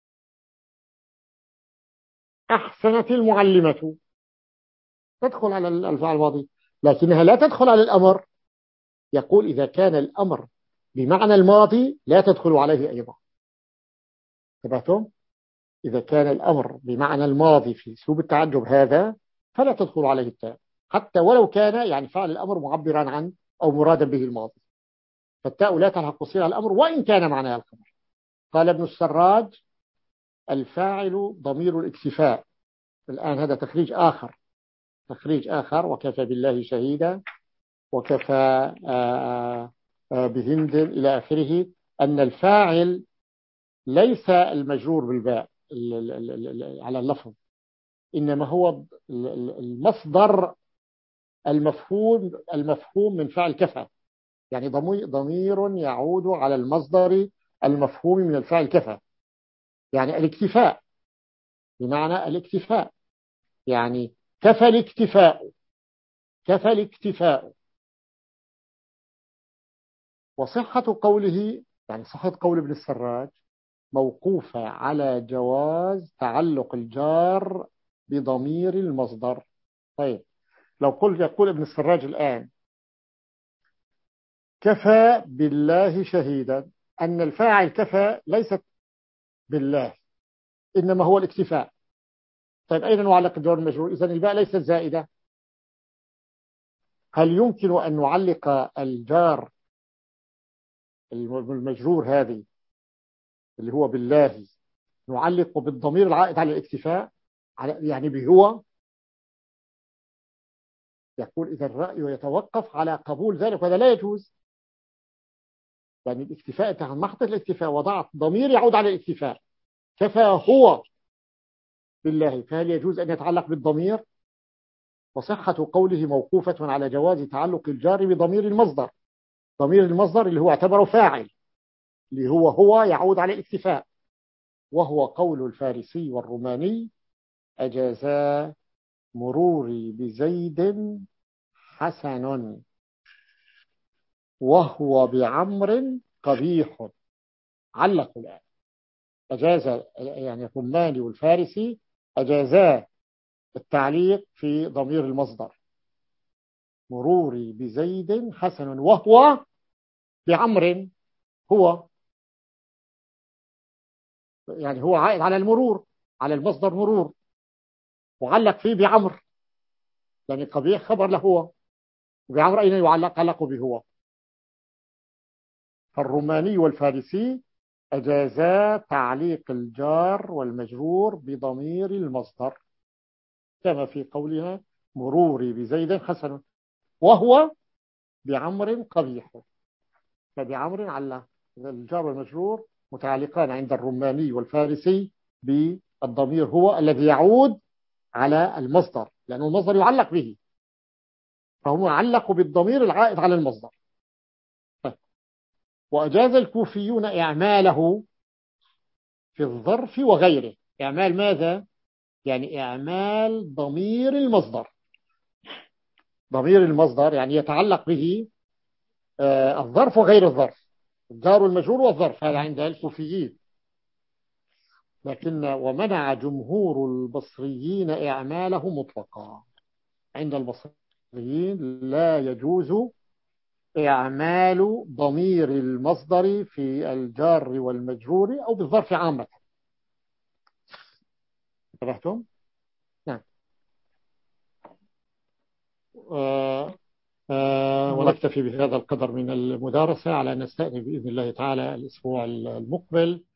أحسنت المعلمة، تدخل على الفعل الماضي، لكنها لا تدخل على الأمر. يقول إذا كان الأمر بمعنى الماضي لا تدخل عليه أيضا. تبعتم؟ إذا كان الأمر بمعنى الماضي في أسلوب التعجب هذا فلا تدخل عليه التاء، حتى ولو كان يعني فعل الأمر معبرا عن أو مرادا به الماضي. فالتاء لا تلحق صيغ الأمر وإن كان معناها الخبر. قال ابن السراج: الفاعل ضمير الاكتفاء. الآن هذا تخريج آخر، تخريج آخر. وكفى بالله شهيدا، وكفى بهند إلى آخره. أن الفاعل ليس المجرور بالباء على اللفظ، إنما هو المصدر المفهوم المفهوم من فعل كفى. يعني ضمير يعود على المصدر المفهوم من الفعل كفى، يعني الاكتفاء، بمعنى الاكتفاء. يعني كفى الاكتفاء، كفى الاكتفاء. وصحة قوله، يعني صحة قول ابن السراج، موقوفة على جواز تعلق الجار بضمير المصدر. طيب، لو قلت يقول ابن السراج الآن: كفى بالله شهيدا، أن الفاعل كفى ليست بالله، إنما هو الاكتفاء. طيب، أين نعلق الجار المجرور؟ إذن الباء ليست زائدة. هل يمكن أن نعلق الجار المجرور هذه اللي هو بالله، نعلق بالضمير العائد على الاكتفاء، يعني بهو؟ يقول إذا الرأي يتوقف على قبول ذلك، وهذا لا يجوز. يعني الاكتفاء، أنت عن محض الاكتفاء وضعت ضمير يعود على الاكتفاء، كفى هو بالله، فهل يجوز أن يتعلق بالضمير؟ وصحة قوله موقوفة على جواز تعلق الجار بضمير المصدر. ضمير المصدر اللي هو اعتبره فاعل، اللي هو هو يعود على الاكتفاء، وهو قول الفارسي والروماني: أجازا مروري بزيد حسن وهو بعمر قبيح. علقوا الآن. أجاز يعني الروماني والفارسي أجازا التعليق في ضمير المصدر: مروري بزيد حسن وهو بعمر. هو يعني هو عائد على المرور، على المصدر مرور، وعلق فيه بعمر، يعني قبيح خبر له هو، وبعمر أين يعلق؟ علقه بهو. فالروماني والفارسي أجازا تعليق الجار والمجرور بضمير المصدر، كما في قولها: مروري بزيد حسن وهو بعمر قبيح. فبعمر على الجار والمجرور متعلقان عند الروماني والفارسي الضمير هو الذي يعود على المصدر، لأنه المصدر يعلق به، فهم علقوا بالضمير العائد على المصدر. وأجاز الكوفيون إعماله في الظرف وغيره. إعمال ماذا؟ يعني إعمال ضمير المصدر. ضمير المصدر يعني يتعلق به الظرف وغير الظرف، الجار والمجرور والظرف، هذا عند الكوفيين. لكن ومنع جمهور البصريين إعماله مطلقا. عند البصريين لا يجوز إعمال ضمير المصدر في الجار والمجرور أو بالظرف عامة. انتبهتم؟ نعم. آه آه ونكتفي بهذا القدر من المدارسة، على أن نستأنف بإذن الله تعالى الأسبوع المقبل.